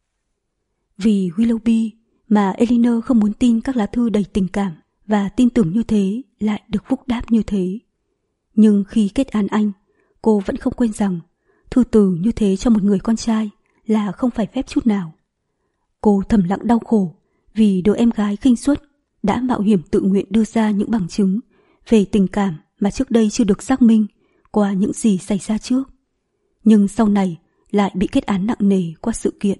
Vì Willoughby mà Elinor không muốn tin các lá thư đầy tình cảm và tin tưởng như thế lại được phúc đáp như thế. Nhưng khi kết án anh, cô vẫn không quên rằng thư từ như thế cho một người con trai là không phải phép chút nào. Cô thầm lặng đau khổ vì đứa em gái khinh suất đã mạo hiểm tự nguyện đưa ra những bằng chứng về tình cảm mà trước đây chưa được xác minh qua những gì xảy ra trước, nhưng sau này lại bị kết án nặng nề qua sự kiện.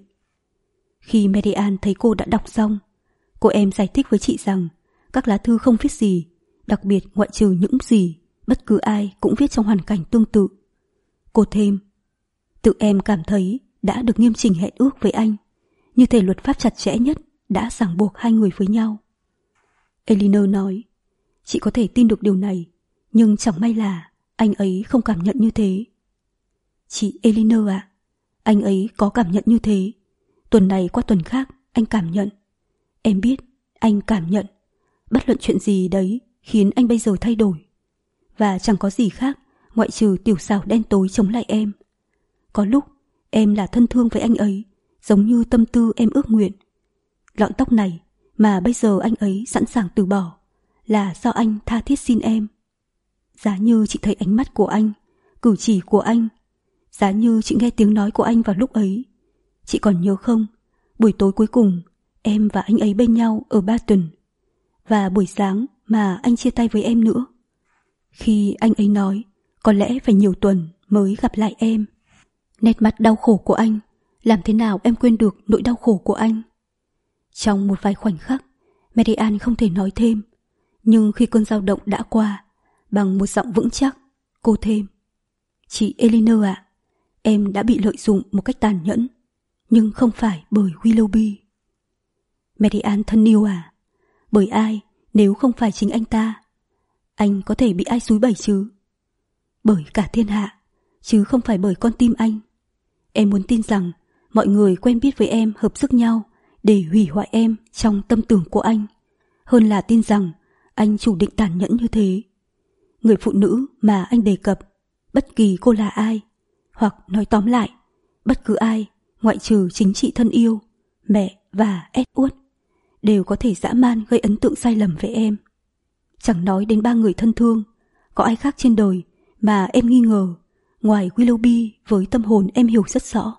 Khi Mary-Ann thấy cô đã đọc xong, cô em giải thích với chị rằng các lá thư không viết gì, đặc biệt ngoại trừ những gì bất cứ ai cũng viết trong hoàn cảnh tương tự. Cô thêm, tự em cảm thấy đã được nghiêm chỉnh hẹn ước với anh, như thể luật pháp chặt chẽ nhất đã ràng buộc hai người với nhau. Elinor nói, chị có thể tin được điều này, nhưng chẳng may là anh ấy không cảm nhận như thế. Chị Elinor ạ, à, anh ấy có cảm nhận như thế. Tuần này qua tuần khác anh cảm nhận. Em biết anh cảm nhận. Bất luận chuyện gì đấy khiến anh bây giờ thay đổi. Và chẳng có gì khác ngoại trừ tiểu xảo đen tối chống lại em. Có lúc em là thân thương với anh ấy, giống như tâm tư em ước nguyện. Lọn tóc này mà bây giờ anh ấy sẵn sàng từ bỏ là do anh tha thiết xin em. Giá như chị thấy ánh mắt của anh, cử chỉ của anh, giá như chị nghe tiếng nói của anh vào lúc ấy. Chị còn nhớ không, buổi tối cuối cùng em và anh ấy bên nhau ở Barton, và buổi sáng mà anh chia tay với em nữa. Khi anh ấy nói có lẽ phải nhiều tuần mới gặp lại em. Nét mặt đau khổ của anh, làm thế nào em quên được nỗi đau khổ của anh? Trong một vài khoảnh khắc, Mary-Ann không thể nói thêm, nhưng khi cơn dao động đã qua, bằng một giọng vững chắc, cô thêm, chị Elinor ạ, à, em đã bị lợi dụng một cách tàn nhẫn, nhưng không phải bởi Willoughby. Mary-Ann thân yêu à, bởi ai nếu không phải chính anh ta? Anh có thể bị ai xúi bẩy chứ? Bởi cả thiên hạ, chứ không phải bởi con tim anh. Em muốn tin rằng mọi người quen biết với em hợp sức nhau để hủy hoại em trong tâm tưởng của anh, hơn là tin rằng anh chủ định tàn nhẫn như thế. Người phụ nữ mà anh đề cập, bất kỳ cô là ai, hoặc nói tóm lại, bất cứ ai ngoại trừ chính chị thân yêu, mẹ và Edward, đều có thể dã man gây ấn tượng sai lầm về em. Chẳng nói đến ba người thân thương, có ai khác trên đời mà em nghi ngờ ngoài Willoughby với tâm hồn em hiểu rất rõ.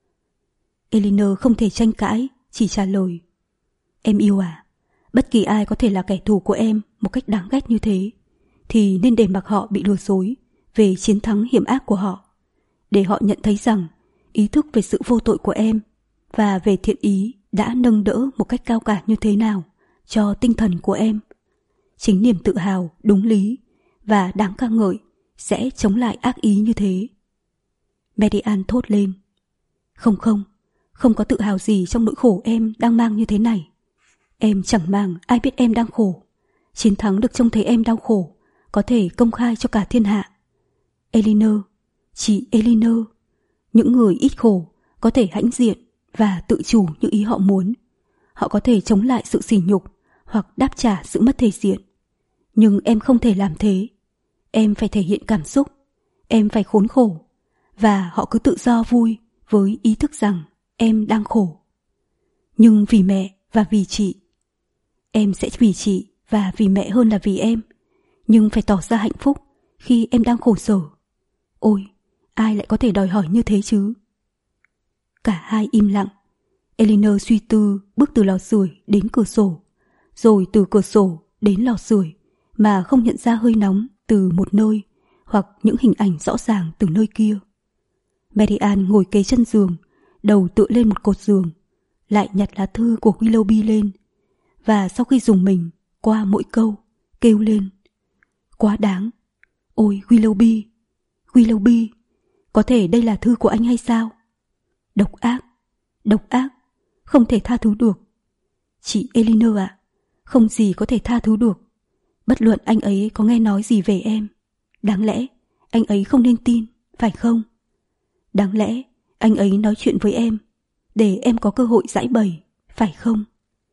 Elinor không thể tranh cãi, chỉ trả lời: Em yêu à, bất kỳ ai có thể là kẻ thù của em một cách đáng ghét như thế, thì nên để mặc họ bị lừa dối về chiến thắng hiểm ác của họ, để họ nhận thấy rằng ý thức về sự vô tội của em và về thiện ý đã nâng đỡ một cách cao cả như thế nào cho tinh thần của em. Chính niềm tự hào, đúng lý và đáng ca ngợi sẽ chống lại ác ý như thế. Mary-Anne thốt lên: Không không, không có tự hào gì trong nỗi khổ em đang mang như thế này. Em chẳng màng ai biết em đang khổ. Chiến thắng được trông thấy em đau khổ có thể công khai cho cả thiên hạ. Elinor, chị Elinor, những người ít khổ có thể hãnh diện và tự chủ như ý họ muốn. Họ có thể chống lại sự sỉ nhục hoặc đáp trả sự mất thể diện. Nhưng em không thể làm thế. Em phải thể hiện cảm xúc, em phải khốn khổ, và họ cứ tự do vui với ý thức rằng em đang khổ. Nhưng vì mẹ và vì chị, em sẽ vì chị và vì mẹ hơn là vì em, nhưng phải tỏ ra hạnh phúc khi em đang khổ sở. Ôi, ai lại có thể đòi hỏi như thế chứ? Cả hai im lặng. Elinor suy tư bước từ lò sưởi đến cửa sổ, rồi từ cửa sổ đến lò sưởi mà không nhận ra hơi nóng từ một nơi hoặc những hình ảnh rõ ràng từ nơi kia. Mary-Anne ngồi kế chân giường, đầu tựa lên một cột giường, lại nhặt lá thư của Willoughby lên, và sau khi dùng mình qua mỗi câu, kêu lên: Quá đáng! Ôi Willoughby! Willoughby! Có thể đây là thư của anh hay sao? Độc ác! Độc ác! Không thể tha thứ được. Chị Elinor ạ, không gì có thể tha thứ được. Bất luận anh ấy có nghe nói gì về em, đáng lẽ anh ấy không nên tin, phải không? Đáng lẽ anh ấy nói chuyện với em để em có cơ hội giãi bày, phải không?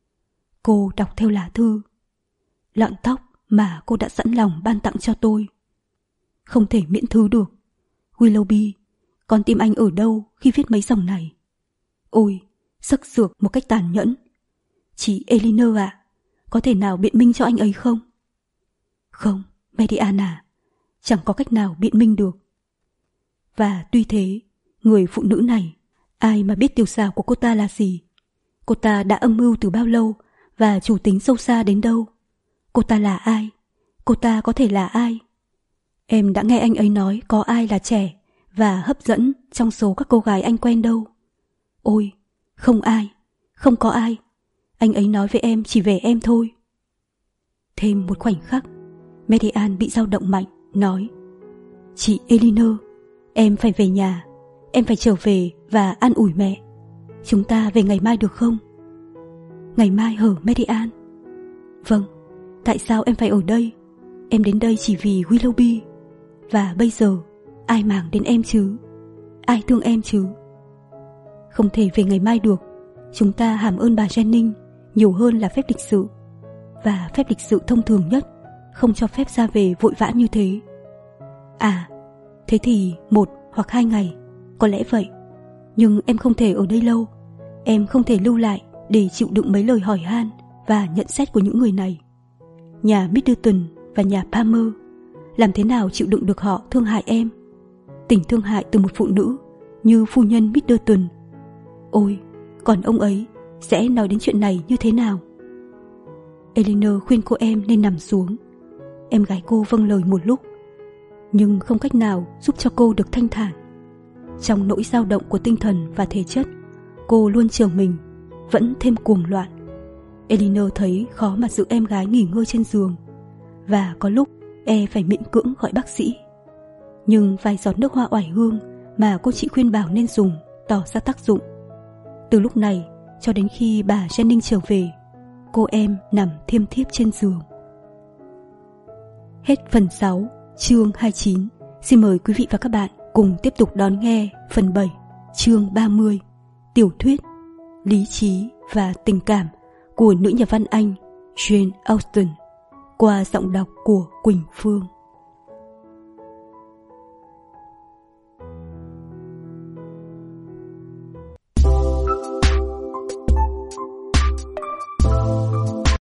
Cô đọc theo lá thư: Lọn tóc mà cô đã sẵn lòng ban tặng cho tôi. Không thể miễn thứ được. Willoughby, con tim anh ở đâu khi viết mấy dòng này? Ôi, sắc sược một cách tàn nhẫn. Chị Elinor ạ, có thể nào biện minh cho anh ấy không? Không, Mary-Anne à, chẳng có cách nào biện minh được. Và tuy thế, người phụ nữ này, ai mà biết tiểu xảo của cô ta là gì? Cô ta đã âm mưu từ bao lâu và chủ tính sâu xa đến đâu? Cô ta là ai? Cô ta có thể là ai? Em đã nghe anh ấy nói có ai là trẻ và hấp dẫn trong số các cô gái anh quen đâu. Ôi, không ai, không có ai. Anh ấy nói với em chỉ về em thôi. Thêm một khoảnh khắc, Mary-Anne bị dao động mạnh, nói: Chị Elinor, em phải về nhà. Em phải trở về và an ủi mẹ. Chúng ta về ngày mai được không? Ngày mai hở Mary-Anne? Vâng, tại sao em phải ở đây? Em đến đây chỉ vì Willoughby. Và bây giờ, ai màng đến em chứ? Ai thương em chứ? Không thể về ngày mai được. Chúng ta hàm ơn bà Jennings nhiều hơn là phép lịch sự. Và phép lịch sự thông thường nhất không cho phép ra về vội vã như thế. À, thế thì một hoặc hai ngày, có lẽ vậy. Nhưng em không thể ở đây lâu. Em không thể lưu lại để chịu đựng mấy lời hỏi han và nhận xét của những người này. Nhà Middleton và nhà Palmer, làm thế nào chịu đựng được họ thương hại em? Tình thương hại từ một phụ nữ như phu nhân Middleton. Ôi, còn ông ấy sẽ nói đến chuyện này như thế nào? Elinor khuyên cô em nên nằm xuống. Em gái cô vâng lời một lúc, nhưng không cách nào giúp cho cô được thanh thản. Trong nỗi dao động của tinh thần và thể chất, cô luôn chờ mình, vẫn thêm cuồng loạn. Elinor thấy khó mà giữ em gái nghỉ ngơi trên giường, và có lúc e phải miễn cưỡng gọi bác sĩ. Nhưng vài giọt nước hoa oải hương mà cô chị khuyên bảo nên dùng tỏ ra tác dụng. Từ lúc này cho đến khi bà Jennings trở về, cô em nằm thiêm thiếp trên giường. Hết phần sáu, chương hai mươi chín. Xin mời quý vị và các bạn cùng tiếp tục đón nghe phần bảy, chương ba mươi, tiểu thuyết Lý trí và tình cảm của nữ nhà văn Anh Jane Austen, qua giọng đọc của Quỳnh Phương.